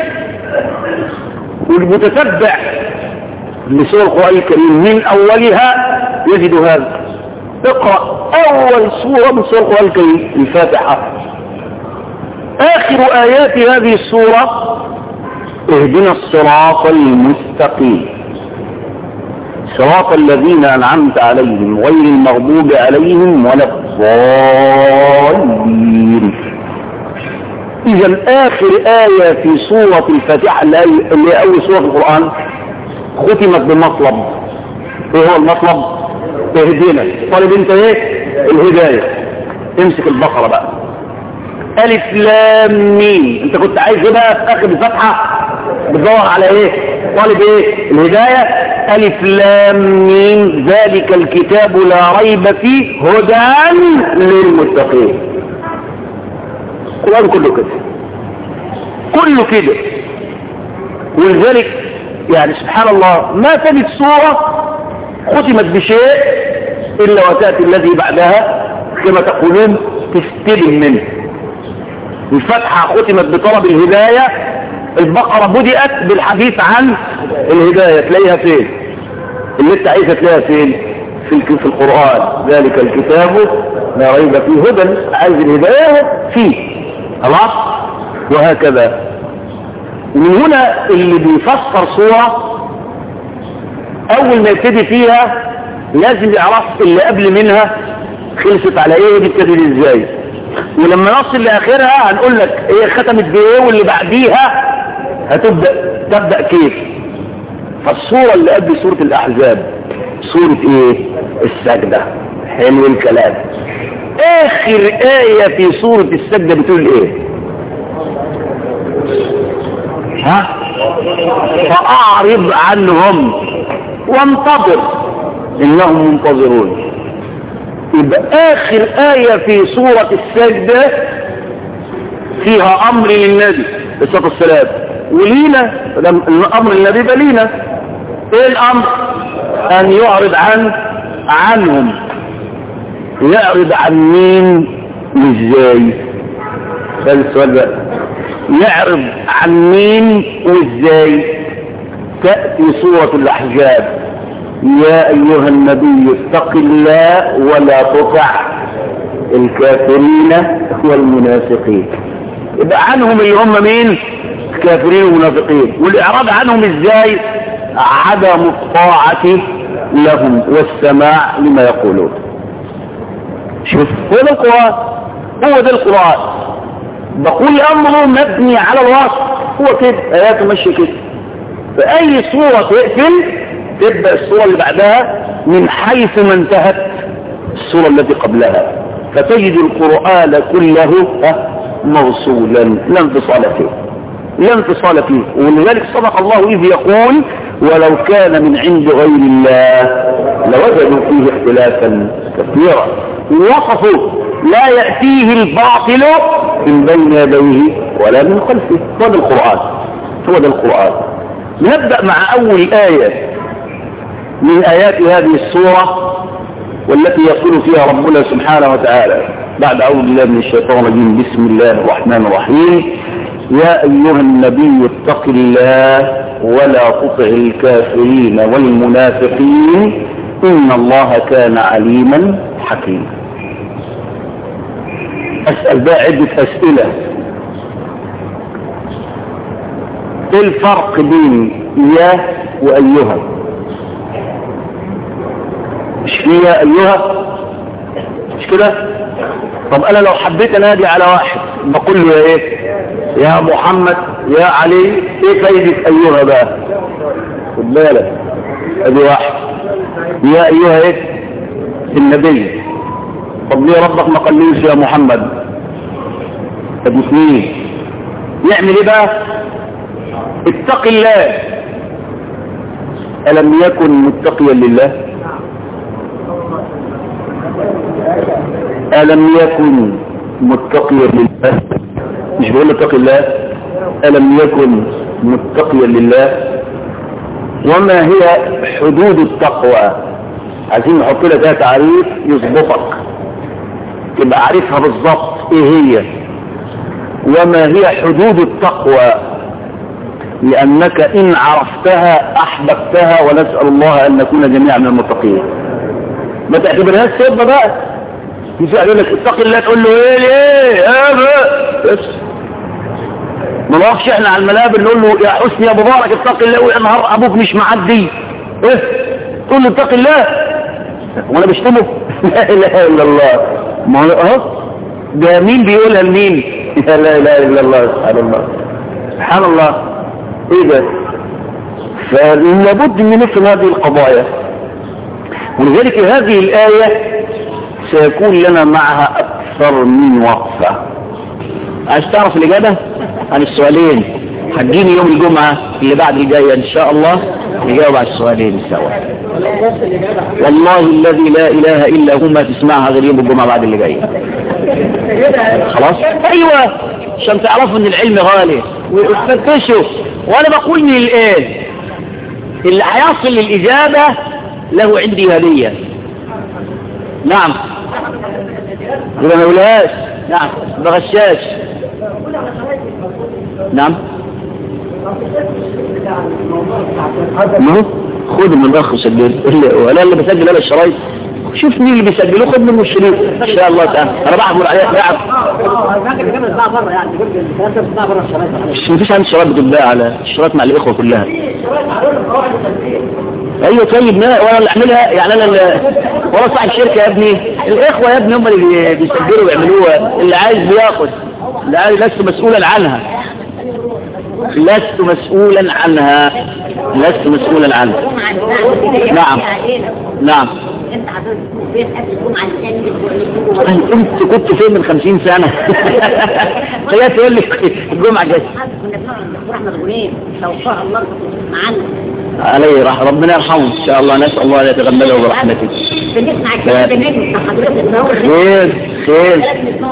والمتتبع لسورة القرآن الكريم من أولها يجد هذا. اقرأ أول سورة من سورة القرآن الكريم الفاتحة، آخر آيات هذه السورة اهدنا الصراط المستقيم صراط الذين أنعمت عليهم غير المغضوب عليهم ولا الضالين. إذا آخر آية في سورة الفاتحة اللي هي أول سورة في القرآن ختمت بمطلب. إيه هو المطلب؟ اهدنا. طالب أنت إيه؟ الهداية. امسك البقرة بقى. ألف لام ميم. أنت كنت عايز إيه بقى في آخر الفتحة؟ بتدور على إيه؟ طالب إيه؟ الهداية. ألف لام ميم ذلك الكتاب لا ريب فيه هدى للمتقين. القرآن كله كده، كله كده. ولذلك يعني سبحان الله ما تجد سورة ختمت بشيء إلا وتأتي الذي بعدها كما تقولون تستلم منه. الفتحة ختمت بطلب الهداية، البقرة بدأت بالحديث عن الهداية. تلاقيها فين؟ اللي انت عايزة تلاقيها فين؟ في في القرآن. ذلك الكتاب لا ريب فيه هدى. عايز الهداية فيه خلاص. وهكذا. ومن هنا اللي بيفسر صورة اول ما يبتدي فيها لازم يعرف اللي قبل منها خلصت على ايه بتبتدي ازاي، ولما نصل لاخرها هنقول لك هي ختمت بايه واللي بعديها هتبدا تبدا كيف. فالصوره اللي قبل سوره الاحزاب سوره ايه؟ السجده. حلو الكلام. اخر ايه في سوره السجده بتقول ايه؟ ها؟ فاعرض عنهم وانتظر انهم منتظرون. يبقى اخر آية في سورة السجدة فيها امر للنبي الصلاة والسلام ولينا. الامر للنبي بلينا. ايه الامر؟ ان يعرض عن عنهم. يعرض عن مين وازاي؟ ده السؤال بقى. يعرض عن مين وازاي؟ تأتي سورة الاحزاب يا ايها النبي اتق الله ولا تطع الكافرين والمنافقين. يبقى عنهم اللي هم مين؟ الكافرين والمنافقين. والاعراض عنهم ازاي؟ عدم الطاعة لهم والسماع لما يقولون. شوف هو ده القرآن، هو ده القرآن. بقول امره مبني على الوصف. هو كده اياته ماشيه كده. فاي صورة تقفل تبدأ الصورة اللي بعدها من حيث ما انتهت الصورة التي قبلها. فتجد القرآن كله موصولا لا انفصال فيه، لا انفصال فيه. ولذلك صدق الله إذ يقول ولو كان من عند غير الله لوجدوا فيه اختلافا كثيرا. وصفوا لا يأتيه الباطل من بين يديه ولا من خلفه. هو ده القرآن، هو ده القرآن. نبدأ مع أول آية من آيات هذه السورة والتي يقول فيها ربنا سبحانه وتعالى بعد أعوذ بالله من الشيطان الرجيم بسم الله الرحمن الرحيم يا أيها النبي اتق الله ولا تطع الكافرين والمنافقين إن الله كان عليما حكيما. أسأل بقى عدة أسئلة. ايه الفرق بين يا وأيها؟ مش فيها أيها مش كده؟ طب أنا لو حبيت أنادي على واحد بقول له يا إيه؟ يا محمد يا علي. إيه فايدة أيها بقى؟ خد بالك ادي واحد. يا ايها ايه النبي، طب ليه ربك ما قاليش يا محمد؟ ادي اثنين. يعمل ايه بقى؟ اتق الله. ألم يكن متقيا لله؟ ألم يكن متقيا لله؟ مش بقول اتق الله، ألم يكن متقيا لله. وما هي حدود التقوى؟ عايزين نحط لها تعريف يظبطك تبقى عارفها بالظبط ايه هي. وما هي حدود التقوى؟ لأنك إن عرفتها أحببتها، ونسأل الله أن نكون جميعا من المتقين. ما تعتبرهاش سبب بقى. يقول لك اتق الله، تقول له ايه ايه ايه بس. ما نروحش احنا على المنابر نقول له يا حسني يا مبارك اتق الله، ويا نهار ابوك مش معدي ايه تقول له اتق الله وانا بشتمه؟ لا اله الا الله. ما هو اهو ده مين بيقولها لمين؟ لا اله الا الله. سبحان الله سبحان الله. ايه ده؟ فلابد من مثل هذه القضايا، ولذلك هذه الآية سيكون لنا معها أكثر من وقفة. عايز تعرف الإجابة عن السؤالين؟ هتجيني يوم الجمعة اللي بعد الجاية إن شاء الله نجاوب على السؤالين سوا. والله الذي لا إله إلا هو ما تسمعها غير يوم الجمعة بعد اللي جاية. خلاص؟ أيوة، عشان تعرفوا إن العلم غالي وتفتشوا. وأنا بقول من الآن اللي هيصل للإجابة له عندي هدية. نعم يبقى ما يقولهاش. نعم بغشاش. نعم ما خد من الاخ سجل ولا اللي بسجل انا الشرايط. شوف مين اللي بيسجلوه، خد منه الشريط ان شاء الله تعالى. انا بعمل عليها لاعب مش مفيش عندي شرايط بتتباع على الشرايط مع الاخوه كلها. ايوه طيب وانا اللي اعملها يعني انا اللي وانا صاحب شركه يا ابني. الاخوه يا ابني هم اللي بيسجلوا ويعملوها. اللي عايز بياخد، اللي عايز لست مسؤولا عنها، لست مسؤولا عنها لست مسؤولا عنها. نعم نعم. انت كنت فين من خمسين سنة؟ هي تقول لك الجمعة جاية. عليه رح ربنا يرحمه ان شاء الله. نسأل الله ان يتغمده برحمته. خير خير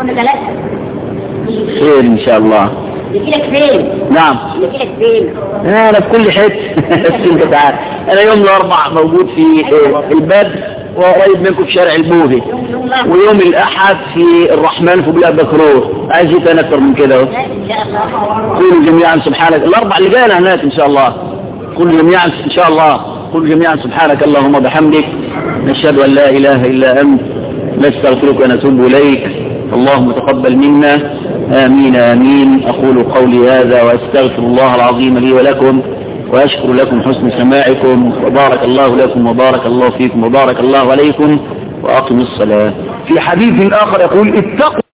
خير ان شاء الله. يجيلك فين؟ نعم يجيلك فين؟ انا في كل حته. بس انت تعال، انا يوم الاربع موجود في البدر وقريب منكم في شارع البوهي، ويوم الاحد في الرحمن في بلاد بكرور. عايز ايه اكتر من كده؟ قولوا جميعا سبحانك. الاربع اللي جاينا هناك ان شاء الله. قولوا جميعا ان شاء الله. قولوا جميعا سبحانك اللهم وبحمدك، نشهد ان لا اله الا انت، نستغفرك ونتوب اليك. اللهم تقبل منا. آمين آمين. أقول قولي هذا وأستغفر الله العظيم لي ولكم، وأشكر لكم حسن سماعكم، وبارك الله لكم وبارك الله فيكم وبارك الله عليكم، وأقم الصلاة. في حديث آخر يقول اتقوا